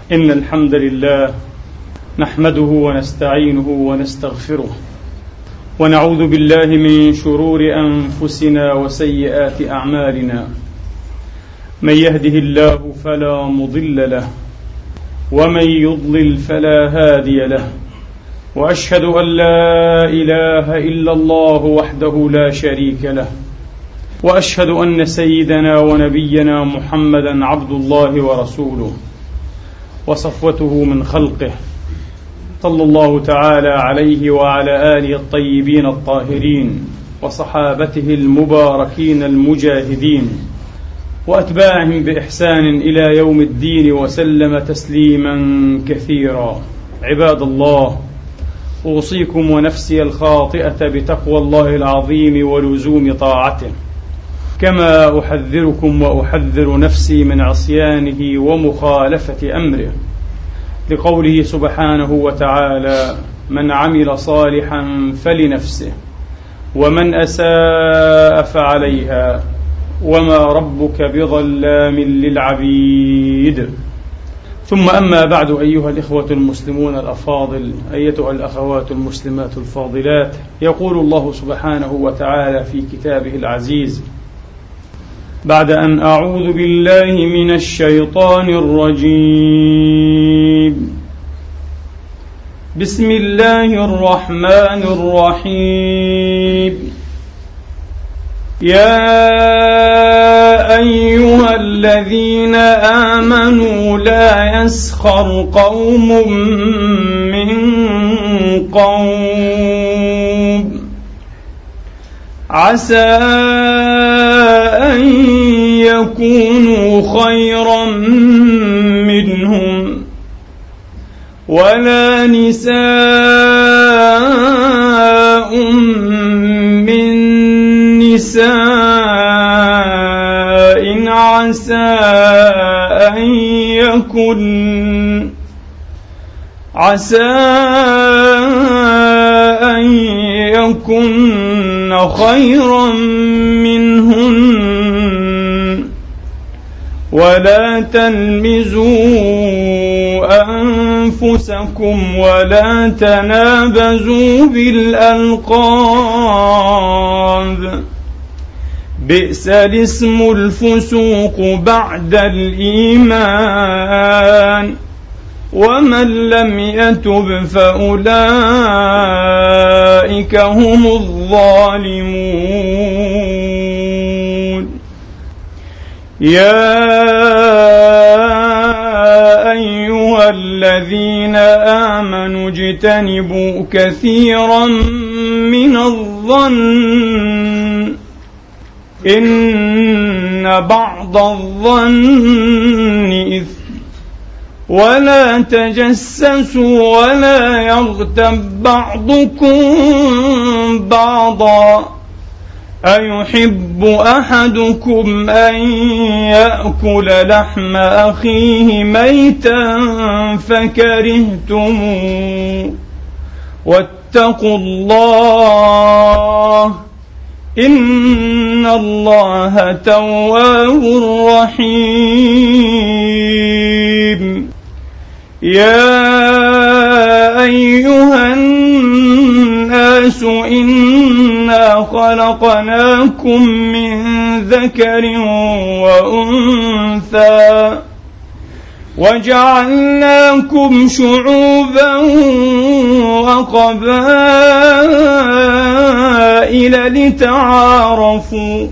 إن الحمد لله نحمده ونستعينه ونستغفره ونعوذ بالله من شرور أنفسنا وسيئات أعمالنا. من يهده الله فلا مضل له ومن يضلل فلا هادي له، وأشهد أن لا إله إلا الله وحده لا شريك له، وأشهد أن سيدنا ونبينا محمدا عبد الله ورسوله وصفوته من خلقه، صلى الله تعالى عليه وعلى آله الطيبين الطاهرين وصحابته المباركين المجاهدين وأتباعهم بإحسان إلى يوم الدين وسلم تسليما كثيرا. عباد الله، أوصيكم ونفسي الخاطئة بتقوى الله العظيم ولزوم طاعته، كما أحذركم وأحذر نفسي من عصيانه ومخالفة أمره، لقوله سبحانه وتعالى: من عمل صالحا فلنفسه ومن أساء فعليها وما ربك بظلام للعبيد. ثم أما بعد، أيها الإخوة المسلمون الأفاضل، أيتها الأخوات المسلمات الفاضلات، يقول الله سبحانه وتعالى في كتابه العزيز بعد أن أعوذ بالله من الشيطان الرجيم: بسم الله الرحمن الرحيم. يا أيها الذين آمنوا لا يسخر قوم من قوم عسى أن يكونوا خيرا منهم، ولا نساء من نساء عسى أن يكن خيرا منهن، ولا تلمزوا أنفسكم ولا تنابزوا بالألقاب، بئس الاسم الفسوق بعد الإيمان، ومن لم يتب فأولئك هم الظالمون. يا أيها الذين آمنوا اجتنبوا كثيرا من الظن إن بعض الظن إثم، ولا تجسسوا ولا يغتب بعضكم بعضا، أيحب أحدكم أن يأكل لحم أخيه ميتا فكرهتموه، واتقوا الله إن الله تواب رحيم. يا أيها الناس إنا خلقناكم من ذكر وأنثى وجعلناكم شعوبا وقبائل لتعارفوا،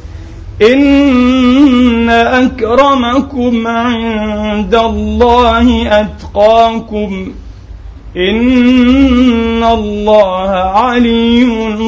إن أكرمكم عند الله أتقاكم، إن الله عليم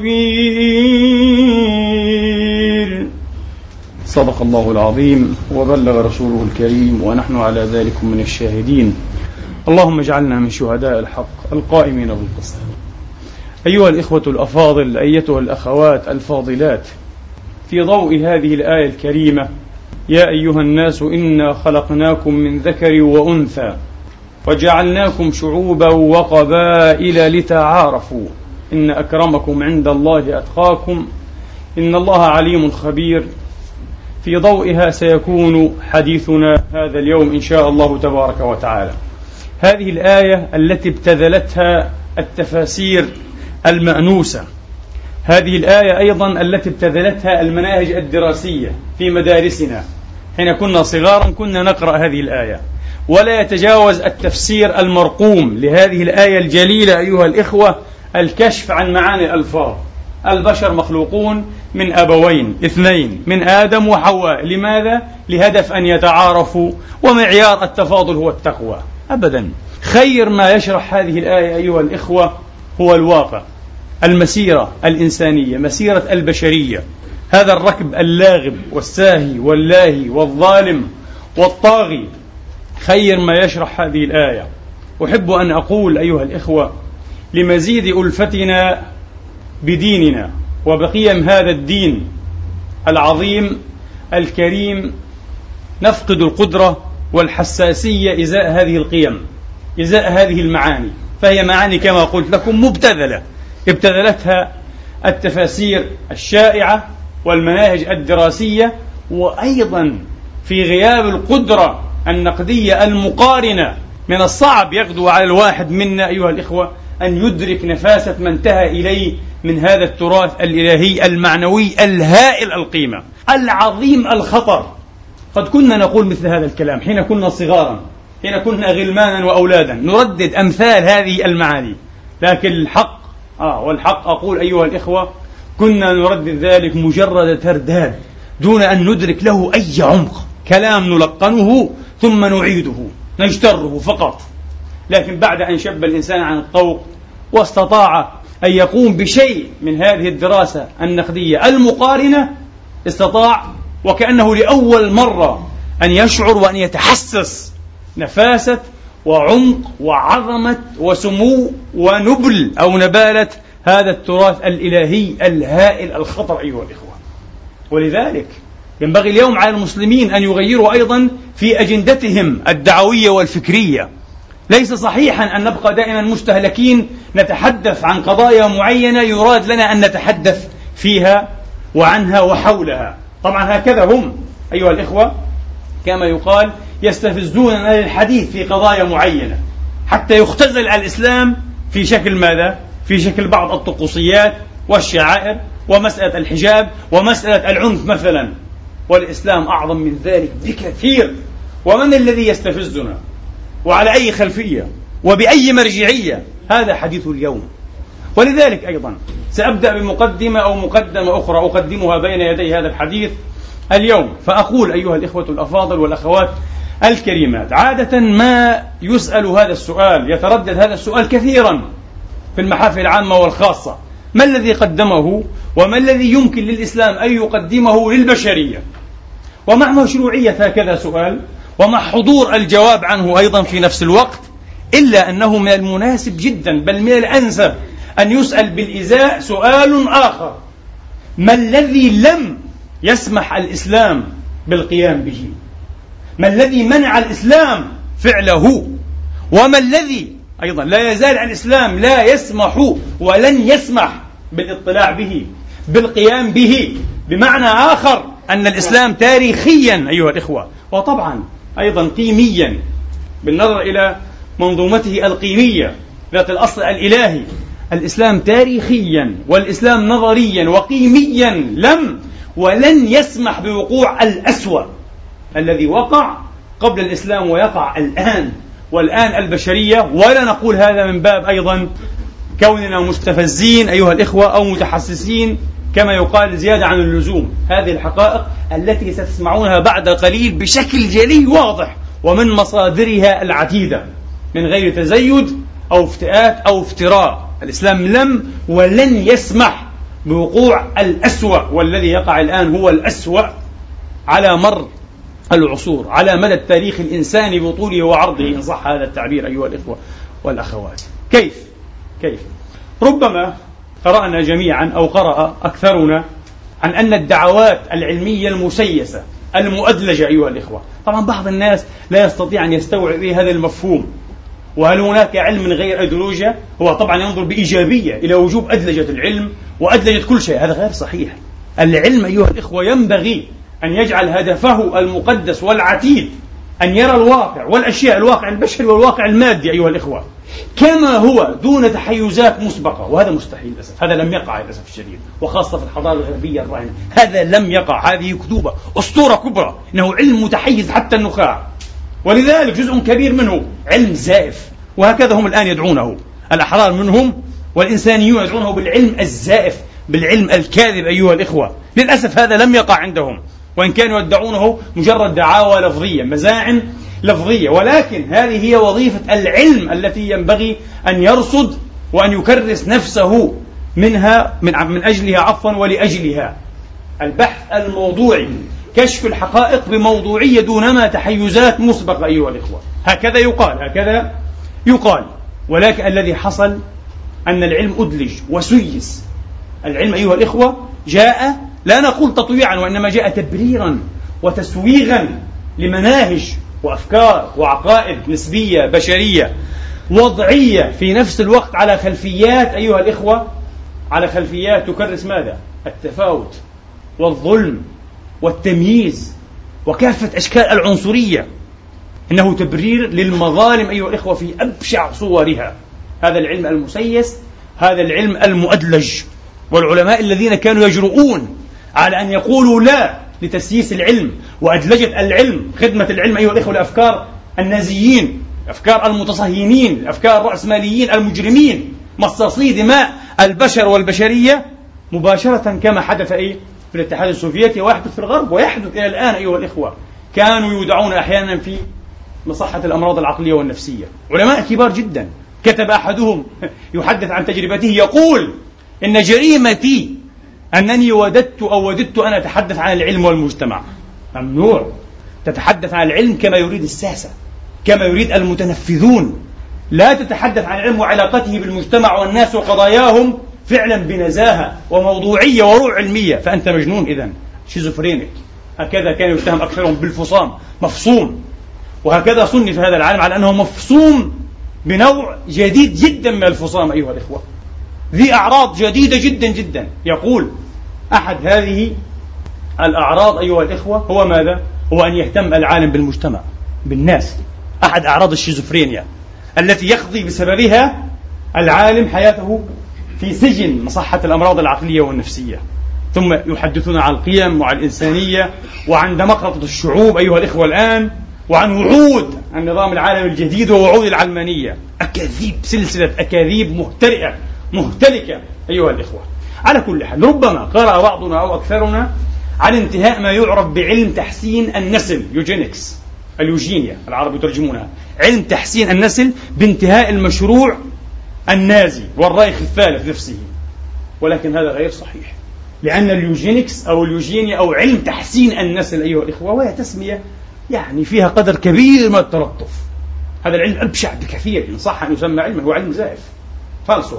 خبير. صدق الله العظيم وبلغ رسوله الكريم، ونحن على ذلك من الشاهدين. اللهم اجعلنا من شهداء الحق القائمين بالقسط. أيها الإخوة الأفاضل، أيتها الأخوات الفاضلات، في ضوء هذه الآية الكريمة: يا أيها الناس إنا خلقناكم من ذكر وأنثى وجعلناكم شعوبا وقبائل لتعارفوا، إن أكرمكم عند الله أتقاكم، إن الله عليم خبير. في ضوئها سيكون حديثنا هذا اليوم إن شاء الله تبارك وتعالى. هذه الآية التي ابتذلتها التفاسير المأنوسة، هذه الآية أيضا التي ابتذلتها المناهج الدراسية في مدارسنا. حين كنا صغارا كنا نقرأ هذه الآية، ولا يتجاوز التفسير المرقوم لهذه الآية الجليلة أيها الإخوة الكشف عن معاني الألفاظ. البشر مخلوقون من أبوين اثنين، من آدم وحواء. لماذا؟ لهدف أن يتعارفوا، ومعيار التفاضل هو التقوى. أبدا. خير ما يشرح هذه الآية أيها الإخوة هو الواقع، المسيرة الإنسانية، مسيرة البشرية، هذا الركب اللاغب والساهي واللاهي والظالم والطاغي. خير ما يشرح هذه الآية. أحب أن أقول أيها الإخوة لمزيد ألفتنا بديننا وبقيم هذا الدين العظيم الكريم، نفقد القدرة والحساسية إزاء هذه القيم، إزاء هذه المعاني. فهي معاني كما قلت لكم مبتذلة، ابتذلتها التفاسير الشائعة والمناهج الدراسية، وأيضا في غياب القدرة النقدية المقارنة من الصعب يغدو على الواحد منا أيها الإخوة أن يدرك نفاسة ما انتهى إليه من هذا التراث الإلهي المعنوي الهائل القيمة العظيم الخطر. قد كنا نقول مثل هذا الكلام حين كنا صغارا، حين كنا غلمانا وأولادا، نردد أمثال هذه المعاني، لكن الحق والحق أقول أيها الإخوة كنا نردد ذلك مجرد ترداد دون أن ندرك له أي عمق، كلام نلقنه ثم نعيده نجتره فقط. لكن بعد أن شب الإنسان عن الطوق واستطاع أن يقوم بشيء من هذه الدراسة النقدية المقارنة، استطاع وكأنه لأول مرة أن يشعر وأن يتحسس نفاسة وعمق وعظمة وسمو ونبل أو نبالة هذا التراث الإلهي الهائل الخطر أيها الإخوة. ولذلك ينبغي اليوم على المسلمين أن يغيروا أيضا في أجندتهم الدعوية والفكرية. ليس صحيحا أن نبقى دائما مستهلكين نتحدث عن قضايا معينة يراد لنا أن نتحدث فيها وعنها وحولها. طبعا هكذا هم أيها الإخوة كما يقال يستفزوننا للحديث في قضايا معينة حتى يختزل الإسلام في شكل ماذا؟ في شكل بعض الطقوسيات والشعائر ومسألة الحجاب ومسألة العنف مثلا، والإسلام أعظم من ذلك بكثير. ومن الذي يستفزنا وعلى أي خلفية وبأي مرجعية؟ هذا حديث اليوم. ولذلك أيضا سأبدأ بمقدمة أو مقدمة أخرى أقدمها بين يدي هذا الحديث اليوم، فأقول أيها الإخوة الأفاضل والأخوات الكريمات، عادة ما يسأل هذا السؤال، يتردد هذا السؤال كثيرا في المحافل العامة والخاصة: ما الذي قدمه وما الذي يمكن للإسلام أن يقدمه للبشرية؟ ومع مشروعية هكذا سؤال ومع حضور الجواب عنه أيضا في نفس الوقت، إلا أنه من المناسب جدا بل من الأنسب أن يسأل بالإزاء سؤال آخر: ما الذي لم يسمح الإسلام بالقيام به؟ ما الذي منع الإسلام فعله؟ وما الذي أيضا لا يزال الإسلام لا يسمح ولن يسمح بالاطلاع به بالقيام به؟ بمعنى آخر أن الإسلام تاريخيا أيها الإخوة وطبعا أيضا قيميا بالنظر إلى منظومته القيمية ذات الأصل الإلهي، الإسلام تاريخيا والإسلام نظريا وقيميا لم ولن يسمح بوقوع الأسوأ الذي وقع قبل الإسلام ويقع الآن. والآن البشرية، ولا نقول هذا من باب أيضا كوننا مستفزين أيها الإخوة أو متحسسين كما يقال زيادة عن اللزوم، هذه الحقائق التي ستسمعونها بعد قليل بشكل جلي واضح ومن مصادرها العديدة من غير تزيد أو افتئات أو افتراء. الإسلام لم ولن يسمح بوقوع الأسوأ، والذي يقع الآن هو الأسوأ على مر العصور، على مدى التاريخ الإنساني بطوله وعرضه إن صح هذا التعبير أيها الإخوة والأخوات. كيف؟ ربما قرأنا جميعا أو قرأ أكثرنا عن أن الدعوات العلمية المسيسة المؤدلجة أيها الإخوة، طبعا بعض الناس لا يستطيع أن يستوعب هذا المفهوم، وهل هناك علم من غير أيديولوجيا؟ هو طبعا ينظر بإيجابية إلى وجوب أدلجة العلم وأدلجة كل شيء، هذا غير صحيح. العلم أيها الإخوة ينبغي أن يجعل هدفه المقدس والعتيد أن يرى الواقع والأشياء، الواقع البشري والواقع المادي أيها الإخوة، كما هو دون تحيزات مسبقة، وهذا مستحيل للأسف. هذا لم يقع للأسف الشديد، وخاصة في الحضارة الغربية الراهنة هذا لم يقع. هذه كذوبة، أسطورة كبرى، إنه علم متحيز حتى النخاع، ولذلك جزء كبير منه علم زائف، وهكذا هم الآن يدعونه الأحرار منهم والإنسانيون يدعونه بالعلم الزائف، بالعلم الكاذب أيها الإخوة. للأسف هذا لم يقع عندهم، وإن كانوا يدعونه مجرد دعاوى لفظية، مزاعم لفظية، ولكن هذه هي وظيفة العلم التي ينبغي أن يرصد وأن يكرس نفسه من أجلها ولأجلها. البحث الموضوعي، كشف الحقائق بموضوعية دونما تحيزات مسبقة أيها الإخوة. هكذا يقال. ولكن الذي حصل أن العلم أدلج وسيس. العلم أيها الإخوة جاء لا نقول تطويعا، وإنما جاء تبريرا وتسويغا لمناهج وأفكار وعقائد نسبية بشرية وضعية في نفس الوقت على خلفيات أيها الإخوة، على خلفيات تكرس ماذا؟ التفاوت والظلم والتمييز وكافة أشكال العنصرية. إنه تبرير للمظالم أيها الإخوة في أبشع صورها. هذا العلم المسيس، هذا العلم المؤدلج، والعلماء الذين كانوا يجرؤون على أن يقولوا لا لتسييس العلم وأدلجة العلم، خدمة العلم أيها الإخوة لأفكار النازيين، أفكار المتصهينين، أفكار الرأسماليين المجرمين، مصاصي دماء البشر والبشرية، مباشرة كما حدث في الاتحاد السوفيتي ويحدث في الغرب ويحدث إلى الآن أيها الإخوة. كانوا يدعون أحيانا في مصحة الأمراض العقلية والنفسية، علماء كبار جدا. كتب أحدهم يحدث عن تجربته يقول: إن جريمتي أنني وددت أن أتحدث عن العلم والمجتمع. ممنوع تتحدث عن العلم كما يريد الساسة، كما يريد المتنفذون. لا تتحدث عن العلم وعلاقته بالمجتمع والناس وقضاياهم فعلا بنزاهة وموضوعية وروح علمية، فأنت مجنون إذن، شيزوفرينيك. هكذا كان يتهم أكثرهم بالفصام، مفصوم. وهكذا صنف هذا العالم على أنه مفصوم بنوع جديد جدا من الفصام أيها الإخوة، ذي أعراض جديدة جدا جدا. يقول أحد هذه الأعراض أيها الإخوة هو ماذا؟ هو أن يهتم العالم بالمجتمع، بالناس. أحد أعراض الشيزوفرينيا التي يقضي بسببها العالم حياته في سجن مصحة الأمراض العقلية والنفسية، ثم يحدثون عن القيم وعن الإنسانية وعن ديمقراطية الشعوب أيها الإخوة الآن، وعن وعود النظام العالمي الجديد ووعود العلمانية. أكاذيب، سلسلة أكاذيب مهتلكة أيها الإخوة. على كل حال، ربما قرأ بعضنا أو أكثرنا عن انتهاء ما يعرف بعلم تحسين النسل، يوجينكس، اليوجينيا العرب يترجمونها، علم تحسين النسل، بانتهاء المشروع النازي والرايخ الثالث نفسه. ولكن هذا غير صحيح، لأن اليوجينكس أو اليوجينيا أو علم تحسين النسل أيها الإخوة، وهي تسمية يعني فيها قدر كبير من التلطف. هذا العلم أبشع بكثير، إن صح أن يسمى علما، هو علم زائف فالص.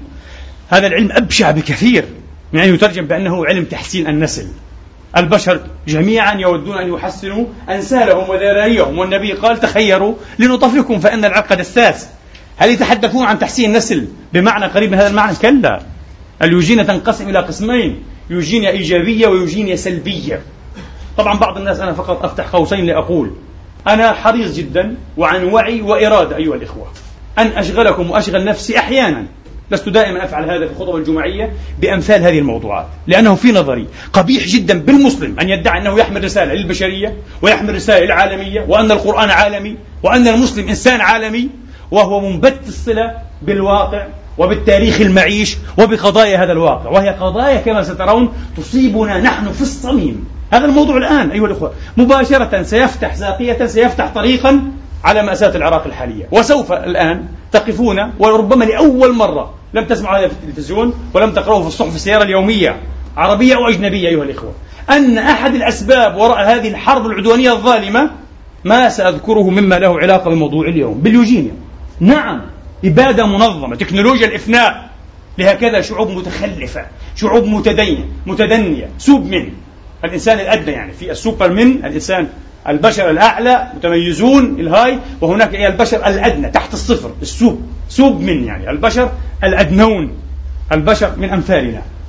هذا العلم أبشع بكثير من أن يترجم بأنه علم تحسين النسل. البشر جميعا يودون أن يحسنوا أنسالهم وذراريهم، والنبي قال: تخيروا لنطفكم فإن العقد الساس. هل يتحدثون عن تحسين النسل بمعنى قريب من هذا المعنى؟ كلا. اليوجينيا تنقسم إلى قسمين: يوجينيا إيجابية ويوجينيا سلبية. طبعا بعض الناس، أنا فقط أفتح قوسين لأقول أنا حريص جدا وعن وعي وإرادة أيها الإخوة أن أشغلكم وأشغل نفسي أحيانا، لست دائما أفعل هذا في الخطب الجمعية، بأمثال هذه الموضوعات، لأنه في نظري قبيح جدا بالمسلم أن يدعي أنه يحمل رسالة للبشرية ويحمل رسالة للعالمية، وأن القرآن عالمي، وأن المسلم إنسان عالمي، وهو منبت الصلة بالواقع وبالتاريخ المعيش وبقضايا هذا الواقع، وهي قضايا كما سترون تصيبنا نحن في الصميم. هذا الموضوع الآن أيها الأخوة مباشرة سيفتح ساقية، سيفتح طريقا على مأساة العراق الحالية. وسوف الآن تقفون، وربما لأول مرة لم تسمعوا هذا في التلفزيون ولم تقرأوا في الصحف السيارة اليومية عربية أو أجنبية أيها الإخوة، أن أحد الأسباب وراء هذه الحرب العدوانية الظالمة ما سأذكره مما له علاقة بالموضوع اليوم، باليوجينيا. نعم، إبادة منظمة، تكنولوجيا الإفناء لهكذا شعوب متخلفة، شعوب متدنية، سوب من الإنسان الأدنى، يعني في السوبر من الإنسان، البشر الأعلى متميزون الهاي، وهناك البشر الأدنى تحت الصفر، السوب من يعني البشر الأدنون، البشر من أمثالنا.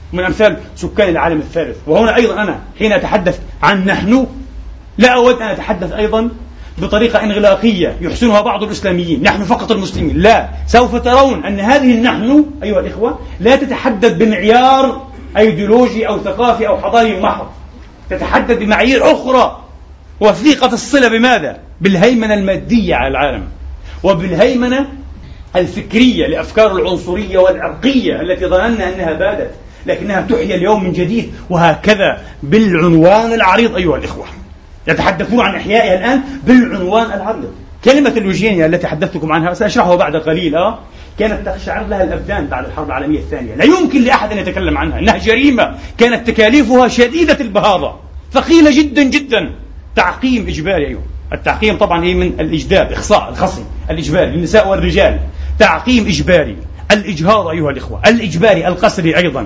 من أمثال سكان العالم الثالث. وهنا أيضا أنا حين أتحدث عن نحن لا أود أن أتحدث أيضا بطريقة إغلاقية يحسنها بعض الإسلاميين، نحن فقط المسلمين. لا، سوف ترون أن هذه النحن أيها الإخوة لا تتحدث بمعيار أيديولوجي أو ثقافي أو حضاري محض، تتحدث بمعايير أخرى وثيقة الصلة. بماذا؟ بالهيمنة المادية على العالم، وبالهيمنة الفكرية لأفكار العنصرية والعرقية التي ظننا أنها بادت، لكنها تحيا اليوم من جديد. وهكذا بالعنوان العريض أيها الإخوة، يتحدثون عن إحيائها الآن بالعنوان العريض. كلمة اليوجينيا التي حدثتكم عنها سأشرحها بعد قليل كانت تقشعر لها الأبدان بعد الحرب العالمية الثانية. لا يمكن لأحد أن يتكلم عنها، إنها جريمة كانت تكاليفها شديدة البهاضة، ثقيلة جدا جدا. تعقيم إجباري. أيوه، التعقيم طبعا هي من الإجداب، إخصاء الخصي الإجباري للنساء والرجال، تعقيم إجباري. الإجهاض أيها الإخوة الإجباري القسري أيضا.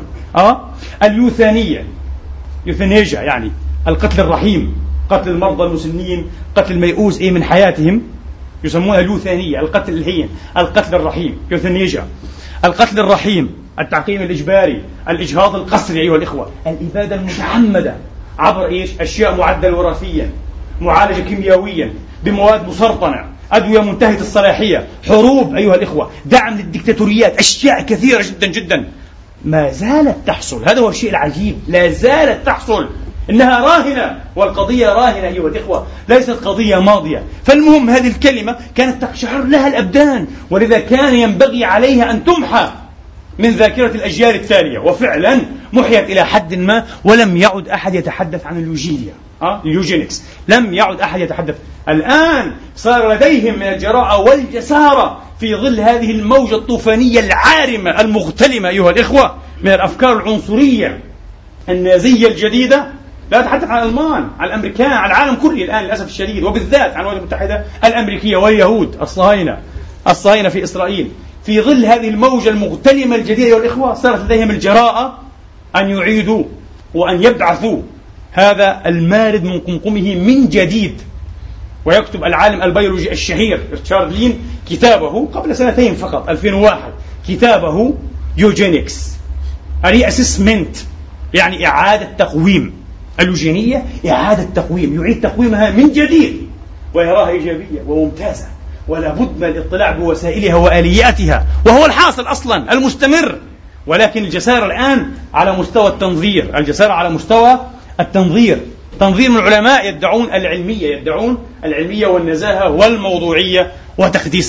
اليوثانية، يوثانيجا يعني القتل الرحيم، قتل المرضى المسنين، قتل الميؤوس من حياتهم، يسمونها اليوثانية، القتل الهين، القتل الرحيم، يوثانيجا، القتل الرحيم، التعقيم الإجباري، الإجهاض القسري أيها الإخوة، الإبادة المتعمدة عبر أشياء معدلة وراثيا، معالجة كيميائيا بمواد مسرطنة، أدوية منتهية الصلاحية، حروب أيها الإخوة، دعم للديكتاتوريات، أشياء كثيرة جدا جدا ما زالت تحصل. هذا هو الشيء العجيب، لا زالت تحصل، إنها راهنة، والقضية راهنة أيها الإخوة، ليست قضية ماضية. فالمهم هذه الكلمة كانت تقشعر لها الأبدان، ولذا كان ينبغي عليها أن تمحى من ذاكرة الأجيال التالية، وفعلا محيت إلى حد ما، ولم يعد أحد يتحدث عن اليوجينيا، اليوجينكس، لم يعد أحد يتحدث. الآن صار لديهم من الجراءة والجسارة في ظل هذه الموجة الطوفانية العارمة المغتلمة أيها الإخوة من الأفكار العنصرية النازية الجديدة. لا أتحدث عن الألمان، عن الأمريكان، عن العالم كله الآن للأسف الشديد، وبالذات عن الولايات المتحدة الأمريكية واليهود الصهاينة في إسرائيل. في ظل هذه الموجة المغتلمة الجديدة أيها الإخوة صارت لديهم الجراءة أن يعيدوا وأن يبعثوا هذا المارد من قمقمه من جديد. ويكتب العالم البيولوجي الشهير ريتشارد لين كتابه قبل سنتين فقط 2001، كتابه يوجينكس ريأسسمنت، يعني إعادة تقويم. اليوجينية إعادة تقويم، يعيد تقويمها من جديد ويراها إيجابية وممتازة، ولا بد من الاطلاع بوسائلها وآلياتها، وهو الحاصل أصلا المستمر. ولكن الجسارة الآن على مستوى التنظير، الجسارة على مستوى التنظير، تنظير من العلماء يدعون العلمية والنزاهة والموضوعية وتقديس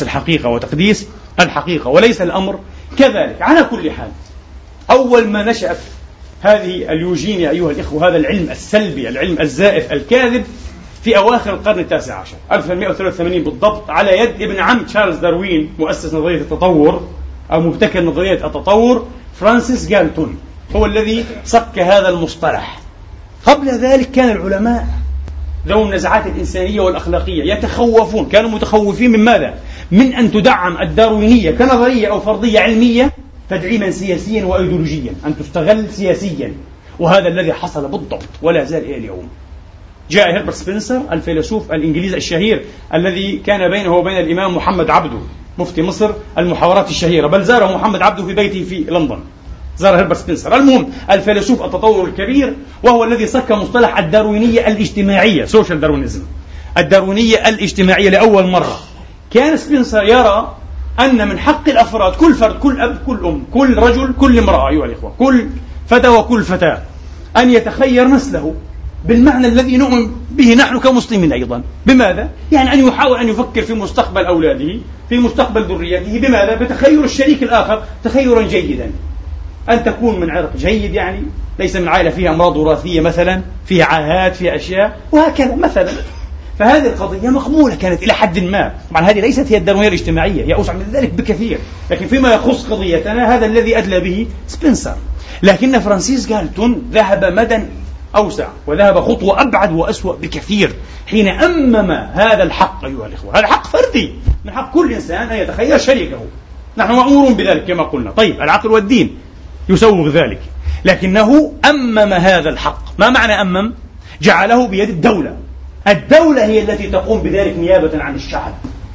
الحقيقة وليس الأمر كذلك. على كل حال، أول ما نشأت هذه اليوجينيا أيها الإخوة، هذا العلم السلبي، العلم الزائف الكاذب، في أواخر القرن التاسع عشر 1183 بالضبط، على يد ابن عم تشارلز داروين مؤسس نظرية التطور أو مبتكر نظرية التطور، فرانسيس جالتون، هو الذي صك هذا المصطلح. قبل ذلك كان العلماء ذو النزعات الإنسانية والأخلاقية يتخوفون، كانوا متخوفين من ماذا؟ من أن تدعم الداروينية كنظرية أو فرضية علمية تدعيما سياسيا وأيديولوجيا، أن تستغل سياسيا، وهذا الذي حصل بالضبط ولا زال إلى اليوم. جاء هيربرت سبنسر الفيلسوف الإنجليزي الشهير الذي كان بينه وبين الإمام محمد عبده مفتي مصر المحاورات الشهيرة، بل زاره محمد عبده في بيته في لندن، زار هيربرت سبنسر. المهم الفيلسوف التطور الكبير، وهو الذي صك مصطلح الداروينية الاجتماعية، سوشيال داروينيزم، الداروينية الاجتماعية لأول مرة. كان سبنسر يرى أن من حق الأفراد، كل فرد، كل أب، كل أم، كل رجل، كل امرأة أيها الإخوة، كل فتى وكل فتاة، أن يتخير نسله بالمعنى الذي نؤمن به نحن كمسلمين أيضا. بماذا؟ يعني أن يحاول أن يفكر في مستقبل أولاده، في مستقبل ذريته. بماذا؟ بتخير الشريك الآخر تخيرا جيدا، أن تكون من عرق جيد، يعني ليس من عائلة فيها أمراض وراثية مثلا، فيها عاهات، فيها أشياء وهكذا مثلا. فهذه القضية مقبولة كانت إلى حد ما. طبعا هذه ليست هي الداروينية الاجتماعية، هي أوسع من ذلك بكثير، لكن فيما يخص قضيتنا هذا الذي أدلى به سبنسر. لكن فرانسيس جالتون ذهب مدى أوسع، وذهب خطوة أبعد وأسوأ بكثير حين أمم هذا الحق أيها الإخوة. هذا حق فردي، من حق كل إنسان أن يتخير شريكه، نحن مأمورون بذلك كما قلنا. طيب العقل والدين يسوغ ذلك، لكنه أمم هذا الحق. ما معنى أمم؟ جعله بيد الدولة. الدولة هي التي تقوم بذلك نيابة عن الشعب.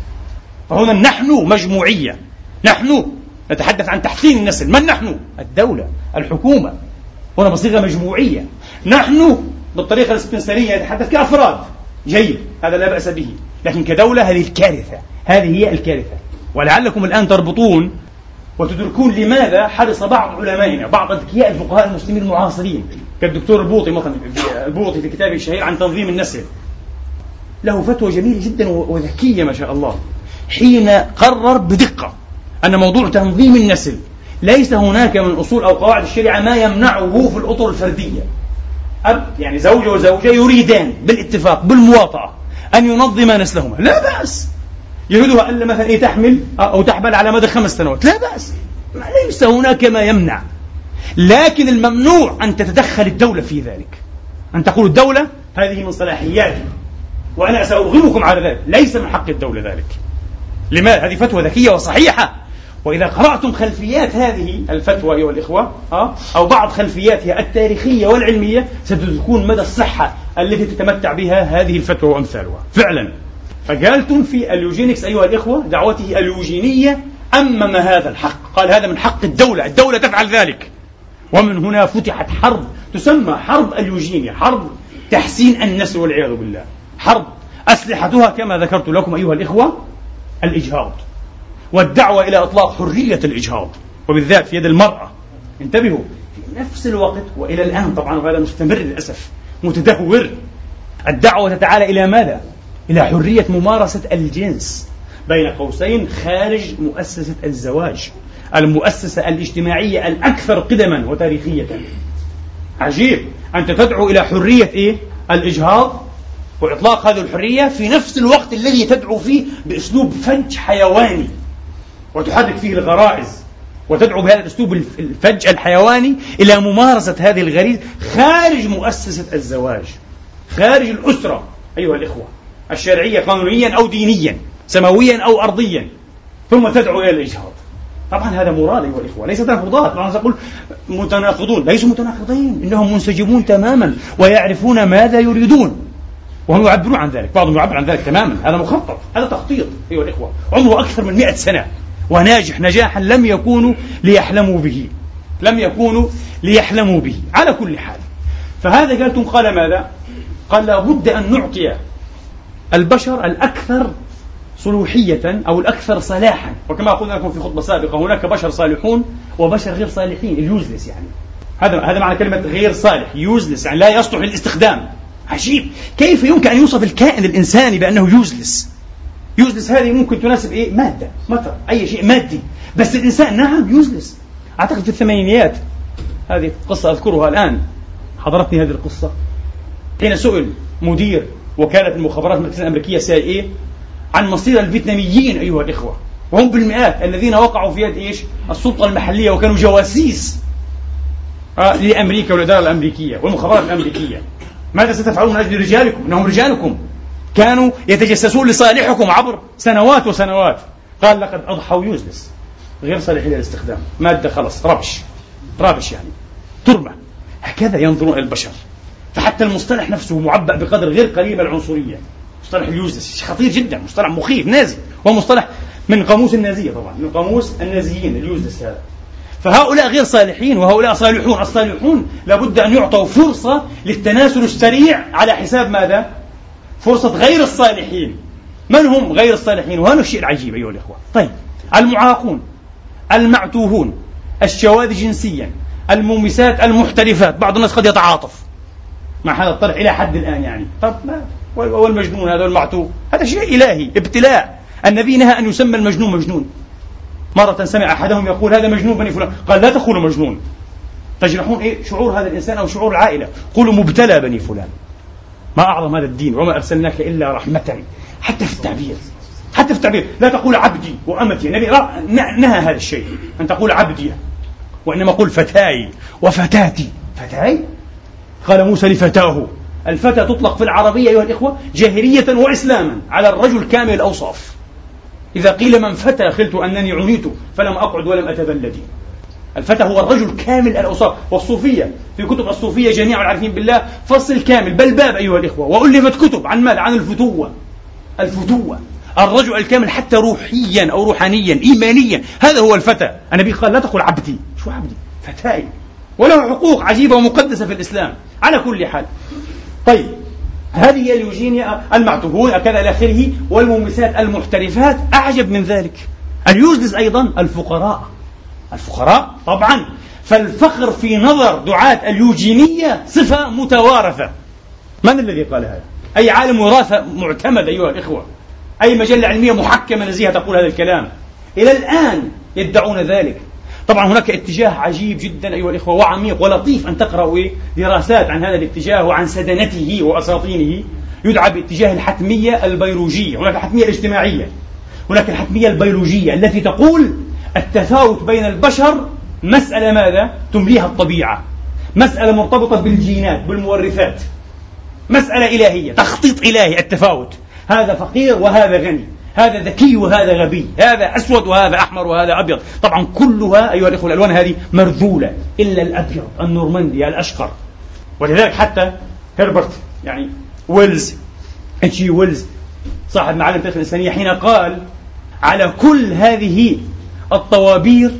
فهنا نحن مجموعية، نحن نتحدث عن تحسين النسل. من نحن؟ الدولة، الحكومة. هنا بصيغة مجموعية. نحن بالطريقة السبنسرية نتحدث كأفراد، جيد، هذا لا بأس به، لكن كدولة هذه الكارثة، هذه هي الكارثة. ولعلكم الآن تربطون وتدركون لماذا حرص بعض علمائنا، بعض أذكياء الفقهاء المسلمين المعاصرين كالدكتور البوطي مثلا، البوطي في كتابه الشهير عن تنظيم النسل، له فتوى جميلة جدا وذكية ما شاء الله، حين قرر بدقة أن موضوع تنظيم النسل ليس هناك من أصول أو قواعد الشريعة ما يمنعه في الأطر الفردية. أب يعني زوج وزوجة يريدان بالاتفاق بالمواطأة أن ينظم نسلهما، لا بأس. يريدها ألا مثلا تحمل أو تحمل على مدى 5 سنوات، لا بأس، ليس هناك ما يمنع. لكن الممنوع أن تتدخل الدولة في ذلك، أن تقول الدولة هذه من صلاحياتي وأنا سأرغمكم على ذلك، ليس من حق الدولة ذلك. لماذا؟ هذه فتوى ذكية وصحيحة. وإذا قرأتم خلفيات هذه الفتوى أيها الإخوة أو بعض خلفياتها التاريخية والعلمية ستدركون مدى الصحة التي تتمتع بها هذه الفتوى وأمثالها فعلا. فقالتم في اليوجينكس أيها الإخوة، دعوته اليوجينية، أمم هذا الحق، قال هذا من حق الدولة، الدولة تفعل ذلك. ومن هنا فتحت حرب تسمى حرب اليوجينيا، حرب تحسين النسل والعياذ بالله، حرب أسلحتها كما ذكرت لكم أيها الإخوة الإجهاض والدعوة إلى إطلاق حرية الإجهاض، وبالذات في يد المرأة. انتبهوا، في نفس الوقت وإلى الآن طبعا وهذا مستمر للأسف متدهور، الدعوة تتعالى إلى ماذا؟ إلى حرية ممارسة الجنس بين قوسين خارج مؤسسة الزواج، المؤسسة الاجتماعية الأكثر قدما وتاريخية. عجيب، أنت تدعو إلى حرية الإجهاض وإطلاق هذه الحرية في نفس الوقت الذي تدعو فيه بأسلوب فج حيواني وتحرك فيه الغرائز، وتدعو بهذا الأسلوب الفج الحيواني إلى ممارسة هذه الغريزة خارج مؤسسة الزواج، خارج الأسرة أيها الإخوة الشرعية قانونيا أو دينيا، سماويا أو أرضيا، ثم تدعو إلى الإجهاض. طبعا هذا مراد أيها الإخوة، ليس تناقضات. أنا أقول متناقضون، ليسوا متناقضين، إنهم منسجمون تماما ويعرفون ماذا يريدون، وهم يعبرون عن ذلك، بعضهم يعبر عن ذلك تماما. هذا مخطط، هذا تخطيط أيها الإخوة، عمره أكثر من 100 سنة وناجح نجاحا لم يكونوا ليحلموا به. على كل حال، فهذا قال ماذا؟ قال لابد أن نعطي البشر الأكثر صلوحية أو الأكثر صلاحا. وكما قلنا لكم في خطبة سابقة، هناك بشر صالحون وبشر غير صالحين، اليوزلس يعني. هذا معنى كلمة غير صالح، يوزلس يعني لا يصلح للاستخدام. عجيب، كيف يمكن أن يوصف الكائن الإنساني بأنه يوزلس؟ هذه ممكن تناسب مادة، مطر، أي شيء مادي، بس الإنسان نعم يوزلس. أعتقد في الثمانينيات، هذه قصة أذكرها الآن، حضرتني هذه القصة، حين سئل مدير وكالة المخابرات المركزية الأمريكية CIA عن مصير الفيتناميين أيها الإخوة، وهم بالمئات الذين وقعوا في يد السلطة المحلية وكانوا جواسيس لأمريكا والإدارة الأمريكية والمخابرات الأمريكية. ماذا ستفعلون من أجل رجالكم؟ إنهم رجالكم كانوا يتجسسون لصالحكم عبر سنوات وسنوات. قال لقد أضحوا يوزلس، غير صالحين للاستخدام، مادة خلص رابش يعني ترمى. هكذا ينظرون إلى البشر. فحتى المصطلح نفسه معبأ بقدر غير قليل من العنصرية. مصطلح اليوزلس خطير جدا، مصطلح مخيف نازي، ومصطلح من قاموس النازية طبعا، من قاموس النازيين اليوزلس هذا. فهؤلاء غير صالحين وهؤلاء صالحون. الصالحون لابد أن يعطوا فرصة للتناسل السريع على حساب ماذا؟ فرصة غير الصالحين. من هم غير الصالحين؟ وهذا الشيء العجيب أيها الإخوة. طيب، المعاقون، المعتوهون، الشواذ جنسيا، المومسات، المحترفات. بعض الناس قد يتعاطف مع هذا الطرح إلى حد الآن يعني. طب ما والمجنون هذا والمعتوه، هذا شيء إلهي، ابتلاء. النبي نهى أن يسمى المجنون مجنون. مرة سمع أحدهم يقول هذا مجنون بني فلان، قال لا تقولوا مجنون، تجرحون شعور هذا الإنسان أو شعور العائلة، قولوا مبتلى بني فلان. ما أعظم هذا الدين، وما أرسلناك إلا رحمة. حتى في التعبير لا تقول عبدي وأمتي. النبي نهى هذا الشيء، أن تقول عبدي، وإنما قل فتاي وفتاتي. فتاي؟ قال موسى لفتاه. الفتى تطلق في العربية أيها الإخوة جاهلية وإسلاما على الرجل كامل الأوصاف. إذا قيل من فتى قلت أنني عنيت فلم أقعد ولم أتبلدي. الفتى هو الرجل كامل الأوصاف. والصوفية في كتب الصوفية جميع العارفين بالله فصل كامل بل باب أيها الإخوة، وألفت كتب عن ماذا؟ عن الفتوة، الرجل الكامل حتى روحيا أو روحانيا إيمانيا، هذا هو الفتى. النبي قال لا تقول عبدي. شو عبدي؟ فتاي وله حقوق عجيبة ومقدسة في الإسلام على كل حال. طيب، هذه هي اليوجينيا، المعتوهون كذا إلى آخره، والمومسات المحترفات. أعجب من ذلك اليوزلز أيضا الفقراء طبعا. فالفخر في نظر دعاة اليوجينية صفة متوارثة. من الذي قال هذا؟ أي عالم وراثة معتمد أيها الإخوة؟ أي مجلة علمية محكمة نزيهة تقول هذا الكلام؟ إلى الآن يدعون ذلك. طبعا هناك اتجاه عجيب جدا أيها الإخوة وعميق ولطيف أن تقرأوا دراسات عن هذا الاتجاه وعن سدنته وأساطينه، يدعى باتجاه الحتمية البيولوجية. هناك الحتمية الاجتماعية، هناك الحتمية البيولوجية التي تقول التفاوت بين البشر مسألة ماذا؟ تمليها الطبيعة، مسألة مرتبطة بالجينات بالمورثات، مسألة إلهية، تخطيط إلهي. التفاوت، هذا فقير وهذا غني، هذا ذكي وهذا غبي، هذا أسود وهذا أحمر وهذا أبيض. طبعا كلها أيها الإخوة الألوان هذه مرذولة إلا الأبيض النورماندي الأشقر. ولذلك حتى هربرت ويلز، اتشي ويلز صاحب معالم التاريخ الإنسانية، حين قال على كل هذه الطوابير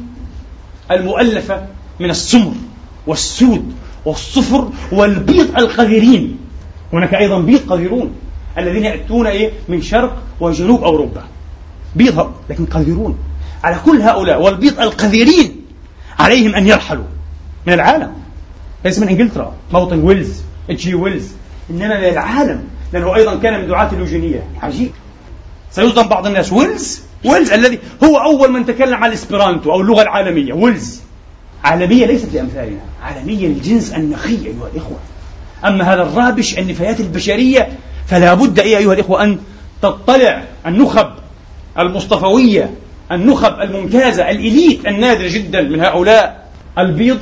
المؤلفة من السمر والسود والصفر والبيض القذرين، هناك أيضا بيض قذرون الذين يأتون من شرق وجنوب أوروبا، بيض لكن قذرون. على كل هؤلاء والبيض القذرين عليهم أن يرحلوا من العالم، ليس من إنجلترا موطن ويلز اتشي ويلز، إنما من العالم، لأنه أيضا كان من دعاة اليوجينية. عجيب. سيصدم بعض الناس، ويلز الذي هو أول من تكلم عن الإسبرانتو أو اللغة العالمية. ويلز عالمية ليست لأمثالنا، عالمية الجنس النخي أيها الإخوة. أما هذا الرابش النفايات البشرية فلا بد أيها الإخوة أن تطلع النخب المصطفوية، النخب الممتازة، الإليت النادر جدا من هؤلاء البيض،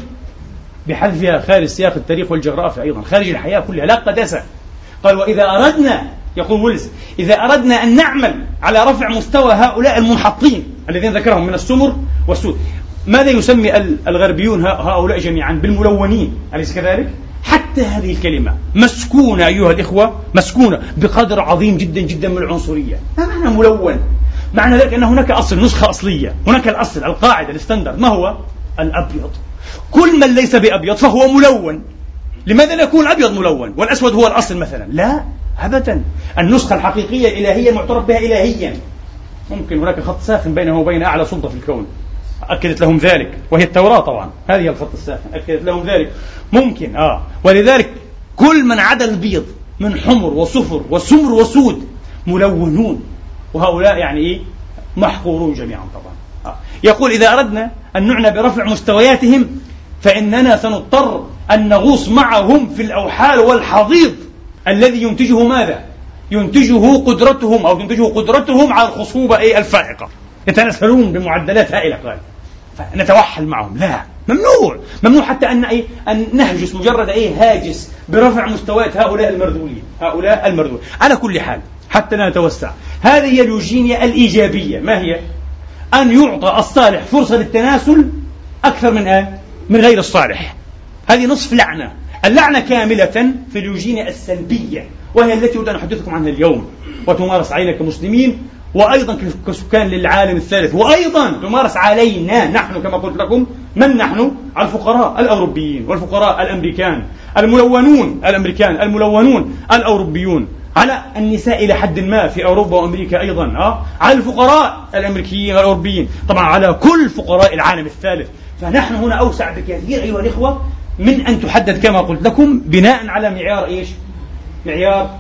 بحذفها خارج سياق التاريخ والجغرافيا، أيضا خارج الحياة كلها، لا قداسة. قال وإذا أردنا، يقول ويلز، إذا أردنا أن نعمل على رفع مستوى هؤلاء المنحطين الذين ذكرهم من السمر والسود، ماذا يسمي الغربيون هؤلاء جميعا؟ بالملونين، أليس كذلك؟ حتى هذه الكلمة مسكونة أيها الإخوة، مسكونة بقدر عظيم جدا جدا من العنصرية. ما معنى ملون؟ معنى ذلك أن هناك أصل، نسخة أصلية، هناك الأصل، القاعدة، الستاندرد، ما هو؟ الأبيض. كل من ليس بأبيض فهو ملون. لماذا لا يكون الأبيض ملون والأسود هو الأصل مثلا؟ لا أبدا. النسخة الحقيقية الإلهية المعترف بها إلهيا. ممكن هناك خط ساخن بينه وبين أعلى سلطة في الكون أكدت لهم ذلك، وهي التوراة طبعا، هذه الخط الساخن أكدت لهم ذلك. ممكن ولذلك كل من عدا البيض من حمر وصفر وسمر وسود ملونون، وهؤلاء محقورون جميعا طبعا. يقول إذا أردنا أن نعنى برفع مستوياتهم فإننا سنضطر أن نغوص معهم في الأوحال والحضيض الذي ينتجه ماذا؟ ينتجه قدرتهم، أو تنتجه قدرتهم على الخصوبة الفائقة، يتناسلون بمعدلات هائلة. قال فنتوحل معهم، لا، ممنوع حتى أن نهجس مجرد هاجس برفع مستويات هؤلاء المرذولين، على كل حال. حتى لا نتوسع، هذه هي اليوجينيا الإيجابية. ما هي؟ أن يعطى الصالح فرصة للتناسل أكثر من غير الصالح. هذه نصف لعنة. اللعنة كاملة في اليوجينيا السلبية، وهي التي أريد أن أحدثكم عنها اليوم، وتمارس علينا كمسلمين، وأيضا كسكان للعالم الثالث، وأيضا تمارس علينا نحن كما قلت لكم. من نحن؟ الفقراء الأوروبيين والفقراء الأمريكان الملونون، الملونون الأوروبيون، على النساء إلى حد ما في أوروبا وأمريكا أيضا، على الفقراء الأمريكيين والأوروبيين، طبعا على كل فقراء العالم الثالث. فنحن هنا أوسع بكثير أيها الإخوة من أن تحدد كما قلت لكم بناء على معيار معيار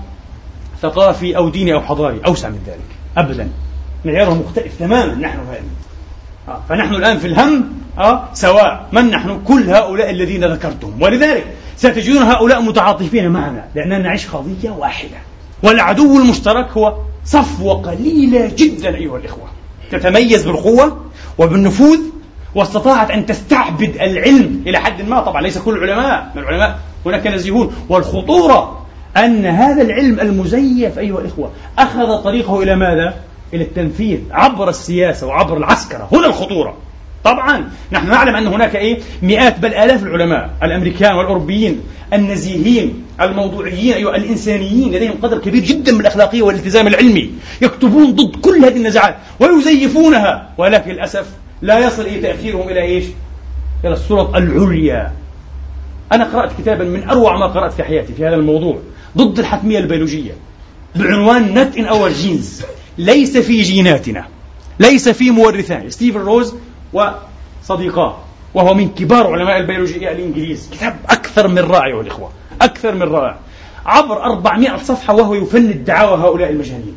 ثقافي أو ديني أو حضاري. أوسع من ذلك أبدا، معياره مختلف تماما. نحن هذه فنحن الآن في الهم سواء. من نحن؟ كل هؤلاء الذين ذكرتهم. ولذلك ستجدون هؤلاء متعاطفين معنا، لأننا نعيش قضية واحدة، والعدو المشترك هو صفوة قليلة جدا أيها الإخوة، تتميز بالقوة وبالنفوذ، واستطاعت أن تستعبد العلم إلى حد ما. طبعا ليس كل العلماء، من العلماء هناك نزيهون. والخطورة أن هذا العلم المزيف أيها الإخوة أخذ طريقه إلى ماذا؟ إلى التنفيذ عبر السياسة وعبر العسكرة. هنا الخطورة. طبعا نحن نعلم أن هناك مئات بل آلاف العلماء الأمريكان والأوروبيين النزيهين الموضوعيين الإنسانيين، لديهم قدر كبير جدا من الأخلاقية والالتزام العلمي، يكتبون ضد كل هذه النزاعات ويزيفونها، ولكن للأسف لا يصل تأثيرهم إلى إلى السلطة العليا أنا قرأت كتابا من أروع ما قرأت في حياتي في هذا الموضوع ضد الحتمية البيولوجية بعنوان Not in our genes، ليس في جيناتنا، ليس في مورثان. ستيفن روز وصديقاه، وهو من كبار علماء البيولوجيا الإنجليز، كتاب أكثر من رائع والإخوة، أكثر من رائع، عبر 400 صفحة وهو يفند دعاوى هؤلاء المجانين.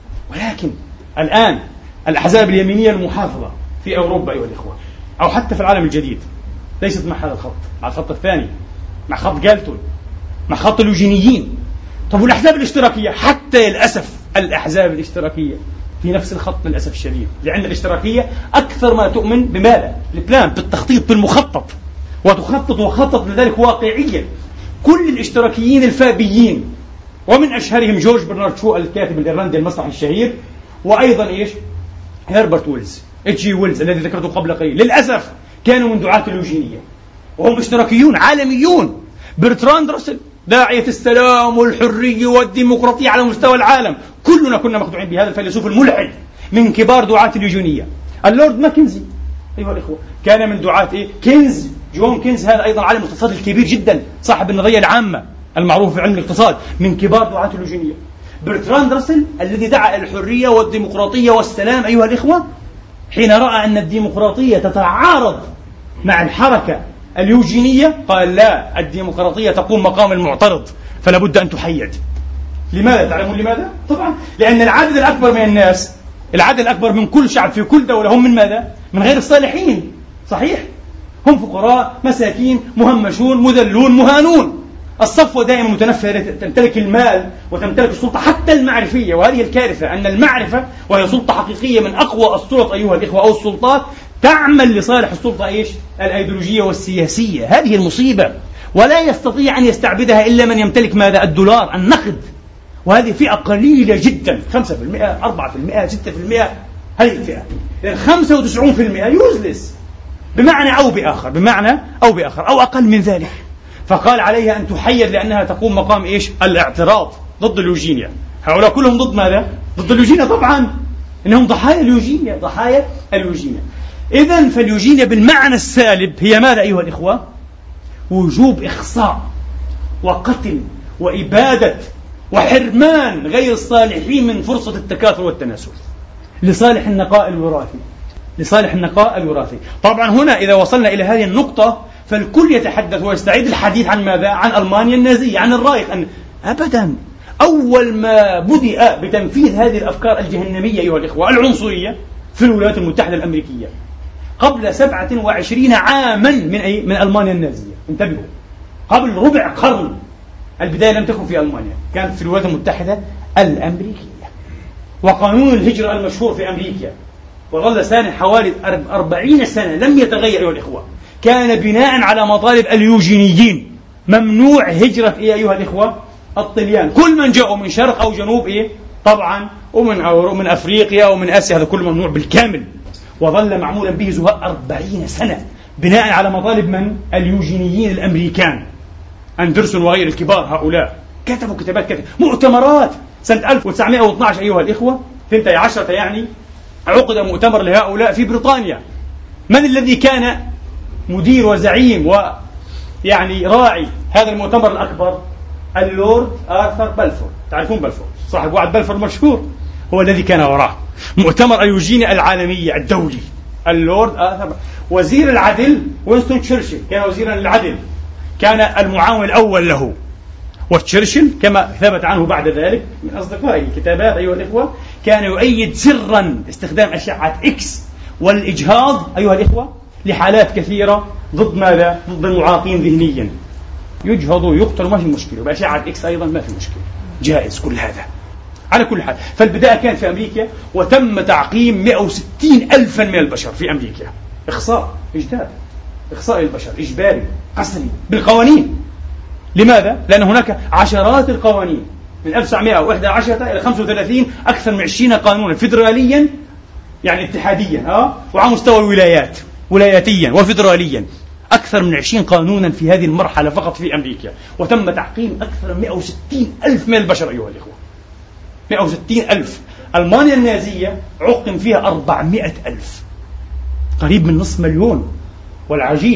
ولكن الآن الأحزاب اليمينية المحافظة في أوروبا أيها الإخوة، أو حتى في العالم الجديد، ليست مع هذا الخط، مع الخط الثاني، مع خط جالتون، مع خط اليوجينيين. طب والأحزاب الاشتراكية؟ حتى للأسف الأحزاب الاشتراكية في نفس الخط للأسف الشديد، لأن الاشتراكية أكثر ما تؤمن بماذا؟ بالبلان، بالتخطيط، بالمخطط، وتخطط وخطط لذلك واقعيا. كل الاشتراكيين الفابيين، ومن أشهرهم جورج برنارد شو الكاتب الإيرلندي المسرحي الشهير، وأيضا إيش؟ هربرت ويلز، H.G. ويلز الذي ذكرته قبل قليل، للأسف كانوا من دعاة اليوجينية وهم اشتراكيون عالميون. برتراند راسل داعية السلام والحرية والديمقراطية على مستوى العالم، كلنا كنا مخدوعين بهذا الفيلسوف الملحد من كبار دعاة اليوجينية. اللورد ماكنزي أيها الإخوة كان من دعاة إيه؟ كينز، جون كينز، هذا أيضا عالم الاقتصاد الكبير جدا، صاحب النظرية العامة المعروف في علم الاقتصاد، من كبار دعاة اليوجينية. برتراند راسل الذي دعا إلى الحرية والديمقراطية والسلام أيها الإخوة، حين رأى أن الديمقراطية تتعارض مع الحركة اليوجينية قال لا، الديمقراطية تقوم مقام المعترض، فلا بد أن تحيد. لماذا؟ تعلمون لماذا؟ طبعا لأن العدد الأكبر من الناس، العدد الأكبر من كل شعب في كل دولة هم من ماذا؟ من غير الصالحين، صحيح؟ هم فقراء، مساكين، مهمشون، مذلون، مهانون. الصفوة دائما متنفرة، تمتلك المال وتمتلك السلطة حتى المعرفية، وهذه الكارثة، أن المعرفة وهي سلطة حقيقية من أقوى السلط أيها الإخوة أو السلطات، تعمل لصالح السلطة إيش؟ الأيديولوجية والسياسية. هذه المصيبة، ولا يستطيع أن يستعبدها إلا من يمتلك ماذا؟ الدولار، النقد. وهذه فئة قليلة جدا، 5%، 4%، 6%، هذه الفئة. 95% يوزلس بمعنى أو بآخر، بمعنى أو بآخر، أو أقل من ذلك. فقال عليها أن تحيد لأنها تقوم مقام إيش؟ الاعتراض ضد اليوجينيا. هؤلاء كلهم ضد ماذا؟ ضد اليوجينيا طبعا، إنهم ضحايا اليوجينيا، ضحايا اليوجينيا. إذن فاليوجينيا بالمعنى السالب هي ماذا أيها الإخوة؟ وجوب إخصاء وقتل وإبادة وحرمان غير الصالحين من فرصة التكاثر والتناسل لصالح النقاء الوراثي، لصالح النقاء الوراثي. طبعا هنا إذا وصلنا إلى هذه النقطة فالكل يتحدث ويستعيد الحديث عن ماذا؟ عن ألمانيا النازية، عن الرايخ. أبدا، أول ما بدأ بتنفيذ هذه الأفكار الجهنمية أيها الإخوة العنصرية في الولايات المتحدة الأمريكية قبل 27 عاما من ألمانيا النازية. انتبهوا، قبل ربع قرن. البداية لم تكن في ألمانيا، كانت في الولايات المتحدة الأمريكية. وقانون الهجرة المشهور في أمريكا وظل سانح حوالي 40 سنة لم يتغير أيها الإخوة، كان بناء على مطالب اليوجينيين. ممنوع هجرة أيها الإخوة الطليان، كل من جاءوا من شرق أو جنوب طبعا، ومن أفريقيا ومن آسيا، هذا كله ممنوع بالكامل. وظل معمولا به زهاء 40 سنة بناء على مطالب من؟ اليوجينيين الأمريكان. أندرسون وغير الكبار هؤلاء كتبوا كتابات، مؤتمرات. سنة 1912 أيها الإخوة 12 يعني عقد مؤتمر لهؤلاء في بريطانيا. من الذي كان مدير وزعيم ويعني راعي هذا المؤتمر الأكبر؟ اللورد آرثر بلفور. تعرفون بلفور، صاحب وعد بلفور المشهور، هو الذي كان وراءه مؤتمر اليوجينيا العالمي الدولي. اللورد آرثر. وزير العدل وينستون تشرشل كان وزيرا للعدل، كان المعاون الأول له. وتشرشل كما ثبت عنه بعد ذلك من أصدقائي الكتابات أيها الإخوة كان يؤيد سرا استخدام أشعة إكس والإجهاض أيها الإخوة لحالات كثيرة ضد ماذا؟ ضد المعاقين ذهنيا. يجهض ويقتل ما في مشكلة، وبأشعة إكس أيضا ما في مشكلة، جائز كل هذا. على كل حال، فالبداية كانت في أمريكا، وتم تعقيم 160 ألفا من البشر في أمريكا. إخصاء، إجداد، إخصاء البشر إجباري قسري بالقوانين. لماذا؟ لأن هناك عشرات القوانين من 1911 إلى 35، أكثر من 20 قانونا فيدراليا يعني اتحاديا، وعلى مستوى الولايات ولاياتيا وفيدراليا، أكثر من 20 قانونا في هذه المرحلة فقط في أمريكا. وتم تعقيم أكثر من 160 ألف من البشر أيها الإخوة، 160 ألف. ألمانيا النازية عقم فيها 400 ألف، قريب من نصف مليون. والعجيب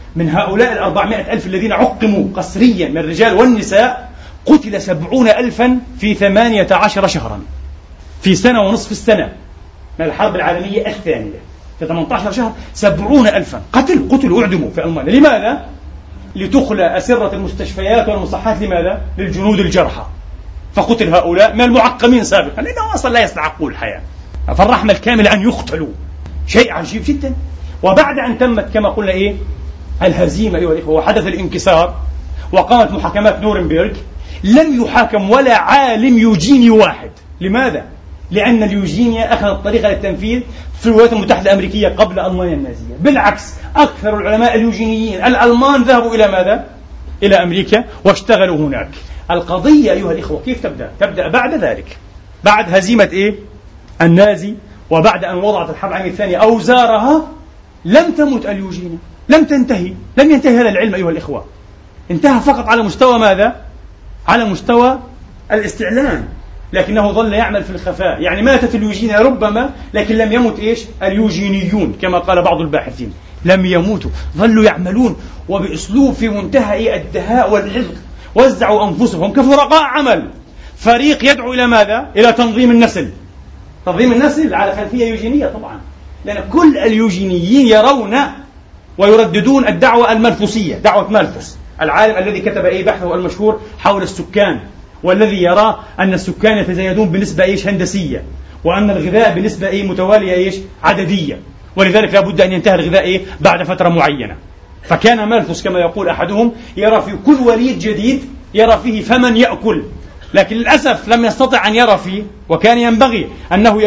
من هؤلاء 400,000 الذين عقموا قسريا من الرجال والنساء، قتل 70,000 في 18 شهرا، في سنة ونصف السنة من الحرب العالمية الثانية. في 18 شهر 70,000 قتلوا أعدموا في ألمانيا. لماذا؟ لتخلى أسرة المستشفيات والمصحات. لماذا؟ للجنود الجرحى. فقتل هؤلاء من المعقمين سابقا لأنهم أصلا لا يستحقون الحياة، فالرحمة الكاملة أن يقتلوا، شيء عجيب جدا. وبعد أن تمت كما قلنا الهزيمة أيها الإخوة وحدث الانكسار وقامت محاكمات نورنبيرغ، لم يحاكم ولا عالم يوجيني واحد. لماذا؟ لأن اليوجينيا أخذت طريقة للتنفيذ في الولايات المتحدة الأمريكية قبل ألمانيا النازية. بالعكس، أكثر العلماء اليوجينيين الألمان ذهبوا إلى ماذا؟ إلى أمريكا واشتغلوا هناك. القضية أيها الإخوة كيف تبدأ؟ تبدأ بعد ذلك، بعد هزيمة النازي، وبعد أن وضعت الحرب العالمية الثانية أوزارها. لم تمت اليوجينيا، لم ينتهي هذا العلم أيها الإخوة، انتهى فقط على مستوى ماذا؟ على مستوى الاستعلام، لكنه ظل يعمل في الخفاء. يعني ماتت اليوجينيا ربما، لكن لم يمت اليوجينيون كما قال بعض الباحثين، لم يموتوا، ظلوا يعملون وبأسلوب في منتهى الدهاء والعلق. وزعوا أنفسهم كفرقاء عمل، فريق يدعو إلى ماذا؟ إلى تنظيم النسل. تنظيم النسل على خلفية يوجينية طبعا، لأن كل اليوجينيين يرون ويرددون الدعوة المالثوسية، دعوة مالثوس العالم الذي كتب بحثه المشهور حول السكان، والذي يرى أن السكان يتزايدون بنسبة هندسية، وأن الغذاء بنسبة متوالية عددية، ولذلك لا بد أن ينتهي الغذاء بعد فترة معينة. فكان مالثوس كما يقول أحدهم يرى في كل وليد جديد يرى فيه فمن يأكل، لكن للأسف لم يستطع أن يرى فيه، وكان ينبغي أنه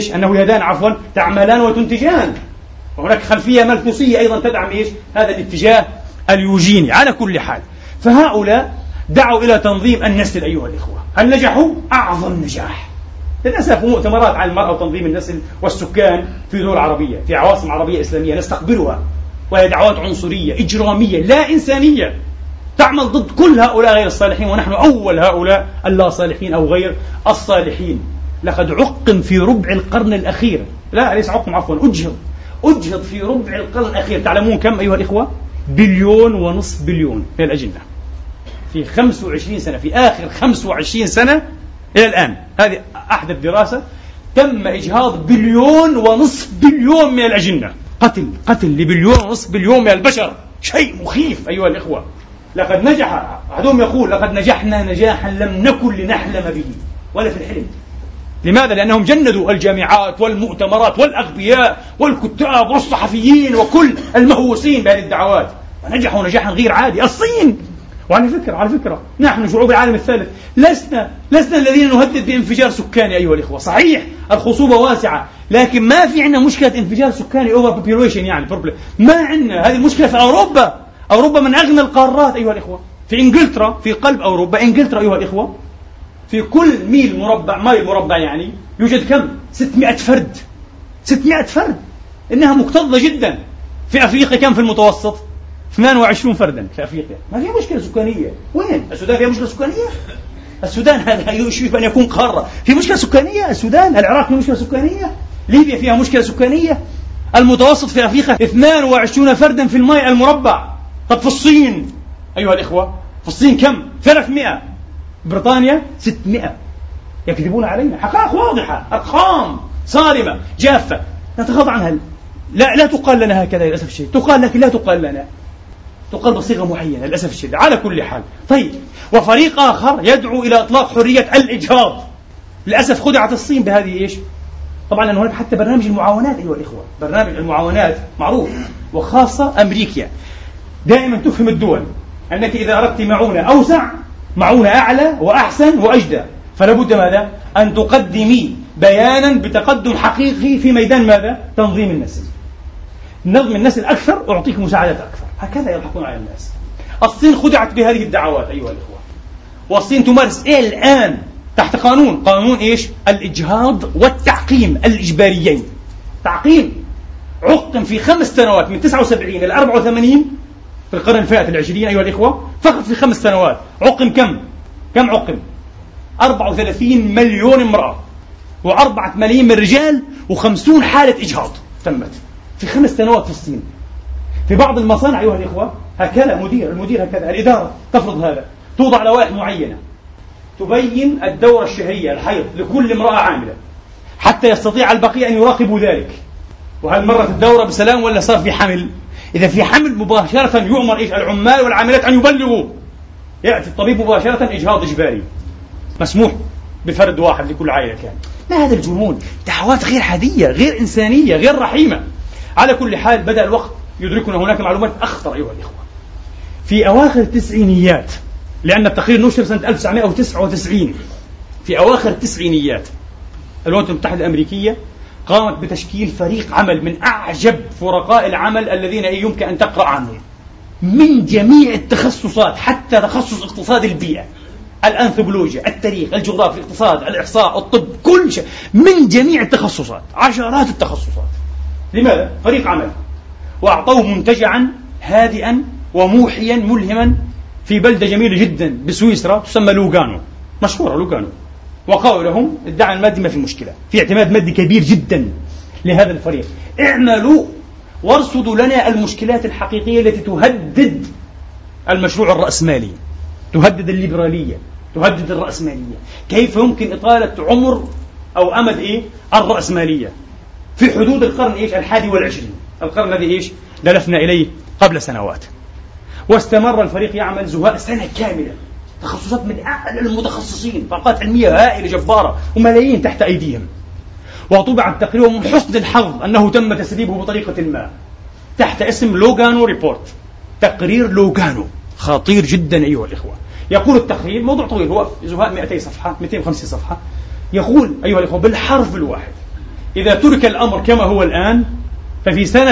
يدان تعملان وتنتجان. وهناك خلفية مالثوسية أيضا تدعم هذا الاتجاه اليوجيني. على كل حال، فهؤلاء دعوا إلى تنظيم النسل أيها الإخوة. هل نجحوا؟ أعظم نجاح. للأسف مؤتمرات عن المرأة وتنظيم النسل والسكان في دول عربية، في عواصم عربية إسلامية نستقبلها، وهي دعوات عنصرية إجرامية لا إنسانية تعمل ضد كل هؤلاء غير الصالحين، ونحن أول هؤلاء اللا صالحين أو غير الصالحين. لقد عقم في ربع القرن الأخير، لا ليس عقم عفوا، أجهض في ربع القرن الأخير. تعلمون كم أيها الإخوة؟ 1.5 بليون من الأجنة في 25 سنة، في آخر 25 سنة إلى الآن. هذه أحدث دراسة، تم إجهاض 1.5 بليون من الأجنة. قتل ل1.5 بليون من البشر، شيء مخيف أيها الإخوة. لقد نجح، أحدهم يقول لقد نجحنا نجاحا لم نكن لنحلم به ولا في الحلم. لماذا؟ لأنهم جندوا الجامعات والمؤتمرات والأغبياء والكتاب والصحفيين وكل المهووسين بهذه الدعوات، ونجحوا نجاحا غير عادي. الصين، وعلى فكرة نحن شعوب العالم الثالث لسنا الذين نهدد بانفجار سكاني أيها الإخوة. صحيح الخصوبة واسعة، لكن ما في عندنا مشكلة انفجار سكاني over population، يعني ما عندنا هذه المشكلة. في أوروبا من أغنى القارات أيها الإخوة. في إنجلترا، في قلب أوروبا إنجلترا أيها الإخوة، في كل ميل مربع يعني يوجد كم؟ 600 فرد. 600 فرد، إنها مكتظة جدا. في أفريقيا كم في المتوسط؟ 28 فردا في أفريقيا. ما فيها مشكلة سكانية. وين؟ السودان فيها مشكلة سكانية؟ السودان هذا يشبه أن يكون قارة. في مشكلة سكانية السودان؟ العراق فيها مشكلة سكانية؟ ليبيا فيها مشكلة سكانية؟ المتوسط في أفريقيا 22 فردا في الماء المربع. طب في الصين أيها الإخوة، في الصين كم؟ 300. بريطانيا 600. يكذبون علينا. حقائق واضحة، أرقام صارمة جافة نتغاضى عنها. لا تقال لنا هكذا للأسف الشديد، تقال لكن لا تقال لنا، تقال بصيغة معينة للأسف الشديد. على كل حال، طيب، وفريق آخر يدعو إلى إطلاق حرية الإجهاض. للأسف خدعت الصين بهذه طبعا لأن هناك حتى برنامج المعاونات أيها الإخوة، برنامج المعاونات معروف، وخاصة أمريكا دائما تفهم الدول أنك إذا أردت معونة أوسع، معونة أعلى وأحسن وأجدى، فلا بد ماذا؟ أن تقدمي بيانا بتقدم حقيقي في ميدان ماذا؟ تنظيم النسل. نظم النسل أكثر، أعطيك مساعدات أكثر. هكذا يضحكون على الناس. الصين خدعت بهذه الدعوات أيها الإخوة، والصين تمارس الآن تحت قانون الإجهاض والتعقيم الإجباريين. تعقيم عقم في 5 سنوات من 79 إلى 84 في القرن الفائت 20 أيها الإخوة، فقط في 5 سنوات عقم كم عقم؟ 34 مليون امرأة، و4 ملايين من الرجال، و50 حالة إجهاض تمت في 5 سنوات في الصين. في بعض المصانع أيها الإخوة هكذا المدير هكذا، الإدارة تفرض هذا، توضع لوائح معينة تبين الدورة الشهرية الحيض لكل امرأة عاملة حتى يستطيع البقية أن يراقبوا ذلك، وهل مرت الدورة بسلام ولا صار في حمل. إذا في حمل مباشرة يؤمر العمال والعاملات أن يبلغوا، يأتي الطبيب مباشرة إجهاض إجباري، مسموح بفرد واحد لكل عائلة كان. ما هذا الجنون؟ دعوات غير عادية، غير إنسانية، غير رحيمة. على كل حال بدأ الوقت يدركنا هناك معلومات أخطر أيها الإخوة. في أواخر التسعينيات، لأن التقرير نشر سنة 1999، في أواخر التسعينيات الولايات المتحدة الأمريكية قامت بتشكيل فريق عمل من أعجب فرقاء العمل الذين يمكن أن تقرأ عنهم من جميع التخصصات، حتى تخصص اقتصاد البيئة، الأنثروبولوجيا، التاريخ، الجغرافيا، الاقتصاد، الإحصاء، الطب، كل شيء من جميع التخصصات، عشرات التخصصات. لماذا؟ فريق عمل، وأعطوه منتجعا هادئا وموحيا ملهما في بلدة جميلة جدا بسويسرا تسمى لوغانو، مشهورة لوغانو. وقالوا لهم الدعم المادي ما في مشكلة، في اعتماد مادي كبير جدا لهذا الفريق، اعملوا وارصدوا لنا المشكلات الحقيقية التي تهدد المشروع الرأسمالي، تهدد الليبرالية، تهدد الرأسمالية. كيف يمكن إطالة عمر أو أمد الرأسمالية في حدود القرن 21، القرن الذي دلفنا إليه قبل سنوات. واستمر الفريق يعمل زهاء سنة كاملة، تخصصات من أعلى المتخصصين، طاقات علمية هائلة جبارة وملايين تحت أيديهم. وطبع التقرير، ومن حسن الحظ أنه تم تسريبه بطريقة ما تحت اسم لوغانو ريبورت، تقرير لوغانو، خطير جدا أيها الإخوة. يقول التقرير، موضوع طويل، هو زهاء 200 صفحة 250 صفحة، يقول أيها الإخوة بالحرف الواحد: إذا ترك الأمر كما هو الآن ففي سنة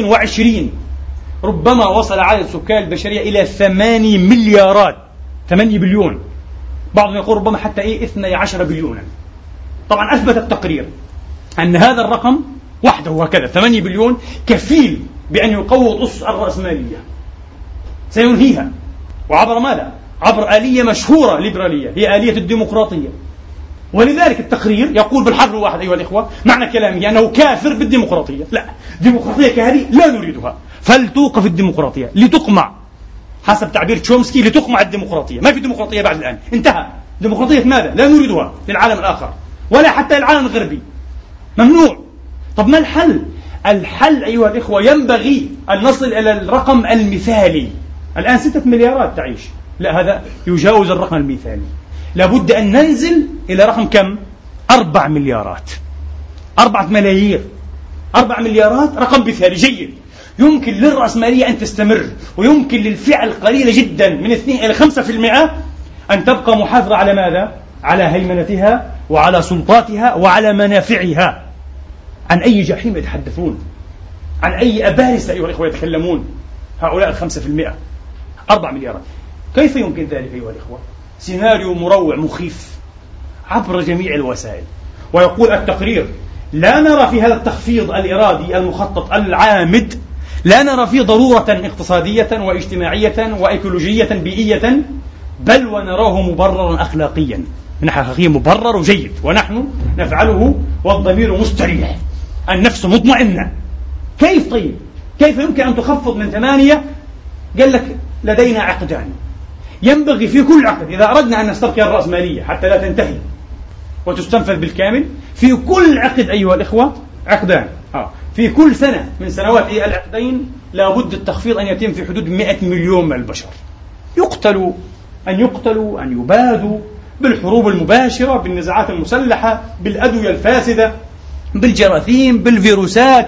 2020 ربما وصل عدد سكان البشرية إلى 8 مليارات، 8 بليون، بعضهم يقول ربما حتى 12 بليونا. طبعا أثبت التقرير أن هذا الرقم وحده هكذا 8 بليون كفيل بأن يقوض أسس الرأسمالية، سينهيها. وعبر ماذا؟ عبر آلية مشهورة ليبرالية، هي آلية الديمقراطية. ولذلك التقرير يقول بالحرف الواحد أيها الإخوة، معنى كلامه أنه كافر بالديمقراطية. لا، ديمقراطية كهذه لا نريدها، فلتوقف الديمقراطية لتقمع، حسب تعبير تشومسكي، لتقمع الديمقراطية. ما في ديمقراطية بعد الآن، انتهى. ديمقراطية ماذا؟ لا نريدها للعالم الآخر ولا حتى العالم الغربي، ممنوع. طب ما الحل؟ الحل أيها الإخوة ينبغي أن نصل إلى الرقم المثالي. الآن 6 مليارات تعيش، لا، هذا يجاوز الرقم المثالي. لابد أن ننزل إلى رقم كم؟ 4 مليارات، 4 ملايير، 4 مليارات، رقم مثالي جيد. يمكن للرأسمالية أن تستمر، ويمكن للفئة القليلة جدا من 2 إلى 5% أن تبقى محافظة على ماذا؟ على هيمنتها وعلى سلطاتها وعلى منافعها. عن أي جحيم يتحدثون؟ عن أي أبارسة أيها الإخوة يتكلمون هؤلاء 5%؟ 4 مليارات. كيف يمكن ذلك أيها الإخوة؟ سيناريو مروع مخيف عبر جميع الوسائل. ويقول التقرير: لا نرى في هذا التخفيض الإرادي المخطط العامد، لا نرى فيه ضرورة اقتصادية واجتماعية وإيكولوجية بيئية، بل ونراه مبررا أخلاقيا، من ناحية أخلاقية مبرر وجيد، ونحن نفعله والضمير مستريح، النفس مطمئنة. كيف طيب؟ كيف يمكن أن تخفض من 8؟ قال لك لدينا عقدان ينبغي في كل عقد، إذا أردنا أن نستبقي الرأسمالية حتى لا تنتهي وتستنفذ بالكامل، في كل عقد أيها الإخوة عقدان. في كل سنة من سنوات العقدين لابد التخفيض أن يتم في حدود 100 مليون من البشر، يقتلوا، أن يبادوا بالحروب المباشرة، بالنزاعات المسلحة، بالأدوية الفاسدة، بالجراثيم، بالفيروسات،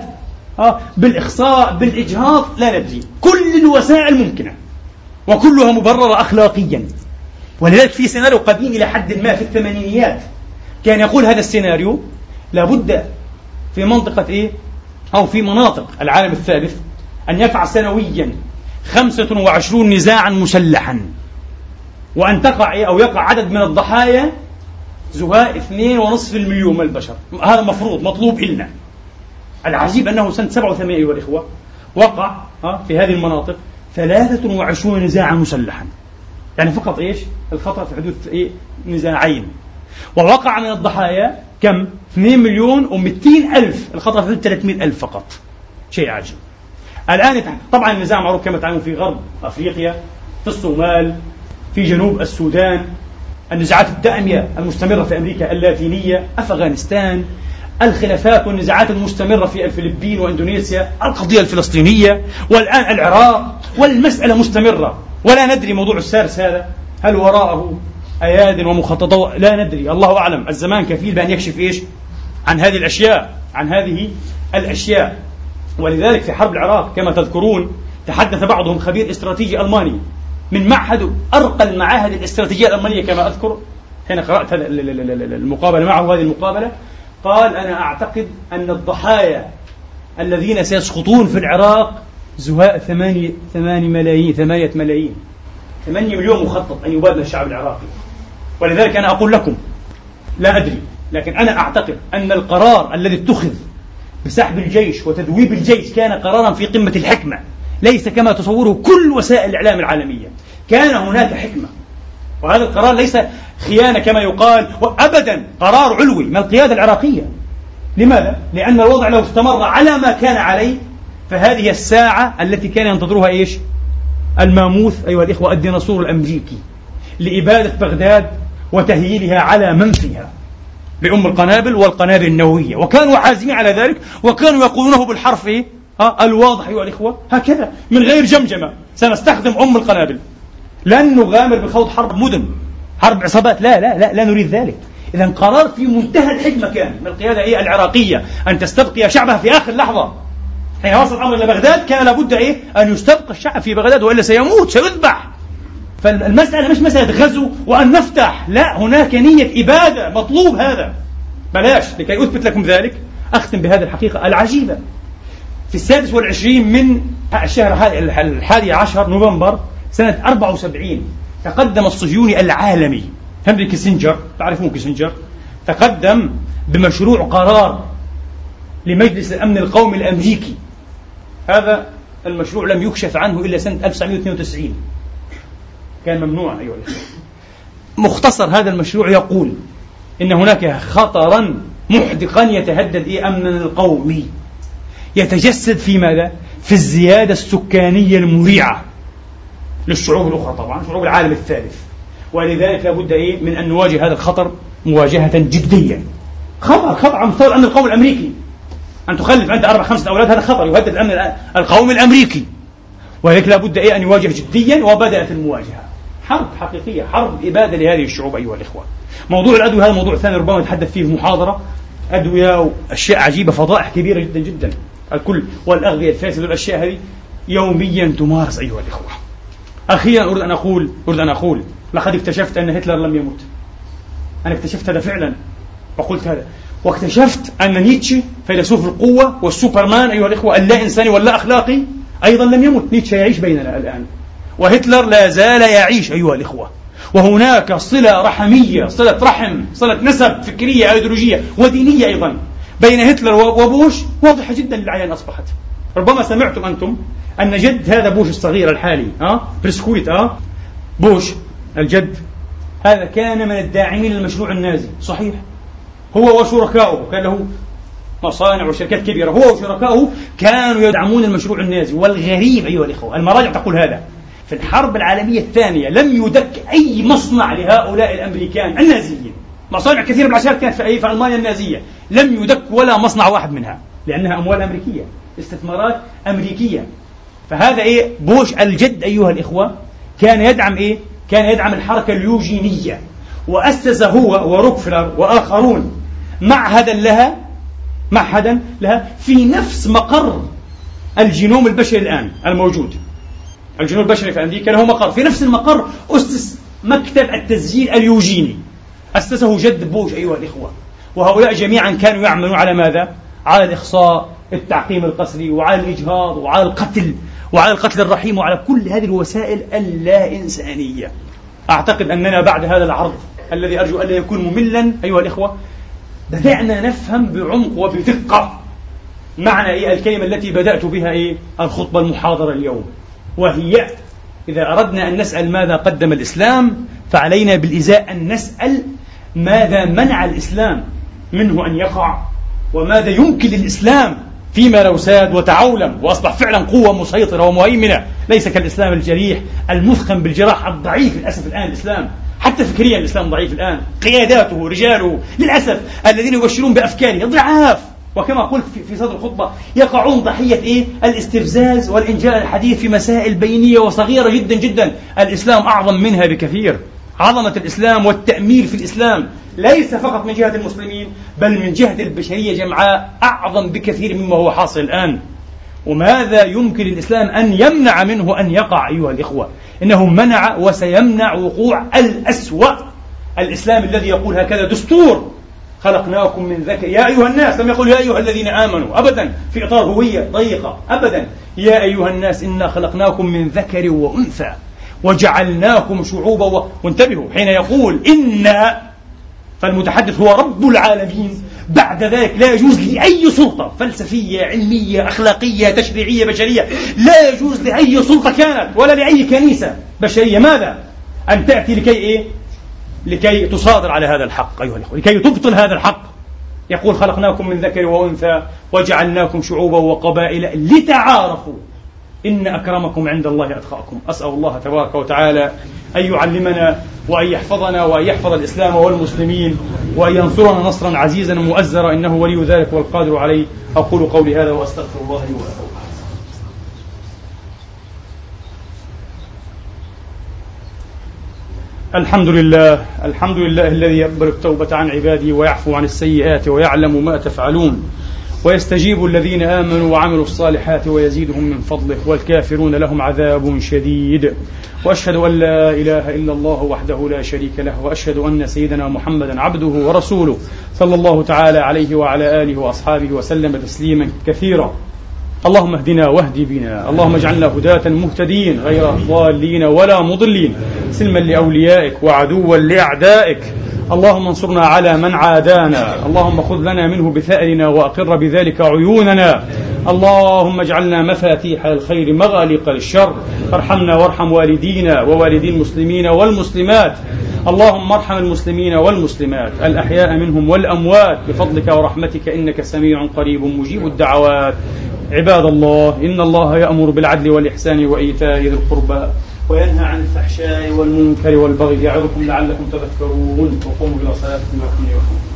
بالإخصاء، بالإجهاض، لا ندري، كل الوسائل ممكنة وكلها مبررة أخلاقيا. ولذلك في سيناريو قديم إلى حد ما في الثمانينيات كان يقول هذا السيناريو: لابد في منطقة أو في مناطق العالم الثالث أن يقع سنويا 25 نزاعا مسلحا، وأن تقع أو يقع عدد من الضحايا زهاء 2.5 مليون من البشر. هذا مفروض مطلوب إلنا. العجيب أنه سنة 87 أيها الإخوة وقع في هذه المناطق 23 نزاعا مسلحا، يعني فقط الخطر في حدود نزاعين، ووقع من الضحايا كم؟ 2,200,000، الخطر في حدود 300,000 فقط. شيء عجيب. الآن طبعا النزاع معروف كما تعلمون في غرب أفريقيا، في الصومال، في جنوب السودان، النزاعات الدائمة المستمرة في أمريكا اللاتينية، أفغانستان، الخلافات والنزاعات المستمرة في الفلبين وإندونيسيا، القضية الفلسطينية، والآن العراق، والمسألة مستمرة ولا ندري موضوع السارس هذا هل وراءه أياد ومخططات، لا ندري، الله أعلم. الزمان كفيل بأن يكشف إيش عن هذه الأشياء. ولذلك في حرب العراق كما تذكرون تحدث بعضهم خبير استراتيجي ألماني من معهد أرقى المعاهد الاستراتيجية الألمانية كما أذكر حين قرأت المقابلة معه، هذه المقابلة، قال: أنا أعتقد أن الضحايا الذين سيسقطون في العراق زهاء 8 ملايين 8 مليون مخطط أن يبادل الشعب العراقي. ولذلك أنا أقول لكم لا أدري، لكن أنا أعتقد أن القرار الذي اتخذ بسحب الجيش وتذويب الجيش كان قرارا في قمة الحكمة، ليس كما تصوره كل وسائل الإعلام العالمية. كان هناك حكمة، وهذا القرار ليس خيانة كما يقال، وأبدا قرار علوي من القيادة العراقية. لماذا؟ لأن الوضع لو استمر على ما كان عليه فهذه الساعة التي كان ينتظرها إيش؟ الماموث أيها الإخوة، الديناصور الأمريكي، لإبادة بغداد وتهييلها على من فيها بأم القنابل والقنابل النووية. وكانوا عازمين على ذلك، وكانوا يقولونه بالحرف الواضح أيها الإخوة هكذا من غير جمجمة: سنستخدم أم القنابل، لن نغامر بخوض حرب مدن، حرب عصابات، لا نريد ذلك. إذا قرار في منتهى الحكمة كان من القيادة العراقية أن تستبقي شعبها في آخر لحظة. حين وصل الأمر إلى بغداد كان لابد أن يستبقى الشعب في بغداد، وإلا سيذبح. فالمسألة مش مسألة غزو وأن نفتح، لا، هناك نية إبادة، مطلوب هذا. بلاش لكي أثبت لكم ذلك أختم بهذه الحقيقة العجيبة. في 26 من الشهر 11 نوفمبر سنة 74 تقدم الصهيوني العالمي هنري كيسنجر، تعرفون كيسنجر، تقدم بمشروع قرار لمجلس الأمن القومي الأمريكي. هذا المشروع لم يكشف عنه إلا سنة 1992، كان ممنوعا أيها الأخوة. مختصر هذا المشروع يقول إن هناك خطرا محدقا يتهدد أمننا القومي، يتجسد في ماذا؟ في الزيادة السكانية المريعة للشعوب الأخرى، طبعا شعوب العالم الثالث. ولذلك لابد من أن نواجه هذا الخطر مواجهة جدية. خطر على مستوى الأمن القومي الأمريكي، أن تخلف عند 4-5 أولاد، هذا خطر يهدد الأمن القومي الأمريكي. ولذلك لابد أن يواجه جديا. وبدأت المواجهة، حرب حقيقية، حرب إبادة لهذه الشعوب أيها الإخوة. موضوع الأدوية هذا موضوع ثاني ربما نتحدث فيه محاضرة. أدوية وأشياء عجيبة، فضائح كبيرة جدا جدا، الكل والأغذية الفاسدة والأشياء هذه يوميا تمارس أيها الإخوة. أخيرا أريد أن أقول لقد اكتشفت أن هتلر لم يمت. أنا اكتشفت هذا فعلا وقلت هذا، واكتشفت أن نيتشه فيلسوف القوة والسوبرمان أيها الإخوة اللا إنساني واللا أخلاقي أيضا لم يمت. نيتشه يعيش بيننا الآن، وهتلر لا زال يعيش أيها الإخوة. وهناك صلة رحمية، صلة رحم، صلة نسب فكرية أيديولوجية ودينية أيضا بين هتلر وبوش واضحة جدا للعيان أصبحت. ربما سمعتم أنتم أن جد هذا بوش الصغير الحالي برسكويت بوش الجد، هذا كان من الداعمين للمشروع النازي. صحيح، هو وشركاؤه كان له مصانع وشركات كبيرة، هو وشركاؤه كانوا يدعمون المشروع النازي. والغريب أيها الإخوة، المراجع تقول هذا، في الحرب العالمية الثانية لم يدك أي مصنع لهؤلاء الأمريكان النازيين. مصانع كثيرة بالعشرات كانت في ألمانيا النازية، لم يدك ولا مصنع واحد منها، لأنها أموال أمريكية، استثمارات أمريكية. فهذا بوش الجد أيها الإخوة كان يدعم كان يدعم الحركة اليوجينية، وأسس هو وروكفلر وآخرون معهدا لها في نفس مقر الجينوم البشري الآن الموجود. الجينوم البشري في أمريكا له مقر، في نفس المقر أسس مكتب التسجيل اليوجيني، أسسه جد بوش أيها الإخوة. وهؤلاء جميعا كانوا يعملون على ماذا؟ على الإخصاء، التعقيم القسري، وعلى الإجهاض، وعلى القتل، وعلى القتل الرحيم، وعلى كل هذه الوسائل اللا إنسانية. أعتقد أننا بعد هذا العرض الذي أرجو أن لا يكون مملا أيها الإخوة بدأنا نفهم بعمق وبدقة معنى الكلمة التي بدأت بها الخطبة المحاضرة اليوم، وهي إذا أردنا أن نسأل ماذا قدم الإسلام فعلينا بالإزاء أن نسأل ماذا منع الإسلام منه أن يقع، وماذا يمكن للإسلام فيما لو ساد وتعولم وأصبح فعلا قوة مسيطرة ومهيمنة، ليس كالإسلام الجريح المثخن بالجراح الضعيف. للأسف الآن الإسلام حتى فكريا الإسلام ضعيف الآن، قياداته رجاله للأسف الذين يبشرون بأفكاره ضعاف، وكما قلت في صدر الخطبة يقعون ضحية الاستفزاز والإنجاء الحديث في مسائل بينية وصغيرة جدا جدا الإسلام أعظم منها بكثير. عظمة الإسلام والتأميل في الإسلام ليس فقط من جهة المسلمين بل من جهة البشرية جمعاء أعظم بكثير مما هو حاصل الآن. وماذا يمكن الإسلام أن يمنع منه أن يقع أيها الإخوة؟ إنه منع وسيمنع وقوع الأسوأ. الإسلام الذي يقول هكذا دستور خلقناكم من ذكر، يا أيها الناس، لم يقل يا أيها الذين آمنوا أبدا في إطار هوية ضيقة أبدا، يا أيها الناس إنا خلقناكم من ذكر وأنثى وجعلناكم شعوبا وانتبهوا، حين يقول إنا فالمتحدث هو رب العالمين. بعد ذلك لا يجوز لأي سلطة فلسفية علمية أخلاقية تشريعية بشرية، لا يجوز لأي سلطة كانت ولا لأي كنيسة بشرية ماذا؟ أن تأتي لكي تصادر على هذا الحق أيها الأخوة، لكي تبطل هذا الحق. يقول خلقناكم من ذكر وأنثى وجعلناكم شعوبا وقبائل لتعارفوا إن أكرمكم عند الله أتقاكم. أسأل الله تبارك وتعالى أن يعلمنا وأن يحفظنا وأن يحفظ الإسلام والمسلمين وأن ينصرنا نصرا عزيزا مؤزرا، إنه ولي ذلك والقادر عليه. أقول قولي هذا وأستغفر الله لي ولكم. الحمد لله الذي يقبل التوبة عن عباده ويعفو عن السيئات ويعلم ما تفعلون، ويستجيب الذين آمنوا وعملوا الصالحات ويزيدهم من فضله، والكافرون لهم عذاب شديد. وأشهد أن لا إله إلا الله وحده لا شريك له، وأشهد أن سيدنا محمدا عبده ورسوله صلى الله تعالى عليه وعلى آله وأصحابه وسلم تسليما كثيرا. اللهم اهدنا واهد بنا، اللهم اجعلنا هداة مهتدين غير ضالين ولا مضلين، سلما لأوليائك وعدوا لأعدائك. اللهم انصرنا على من عادانا، اللهم خذ لنا منه بثأرنا وأقر بذلك عيوننا. اللهم اجعلنا مفاتيح الخير مغاليق للشر، ارحمنا وارحم والدينا ووالدي المسلمين والمسلمات. اللهم ارحم المسلمين والمسلمات الأحياء منهم والأموات بفضلك ورحمتك، إنك سميع قريب مجيب الدعوات. عباد الله، إن الله يأمر بالعدل والإحسان وإيتاء ذي القربى وينهى عن الفحشاء والمنكر والبغي، يعظكم لعلكم تذكرون. وقوموا إلى صلاتكم يرحمني ويرحمكم.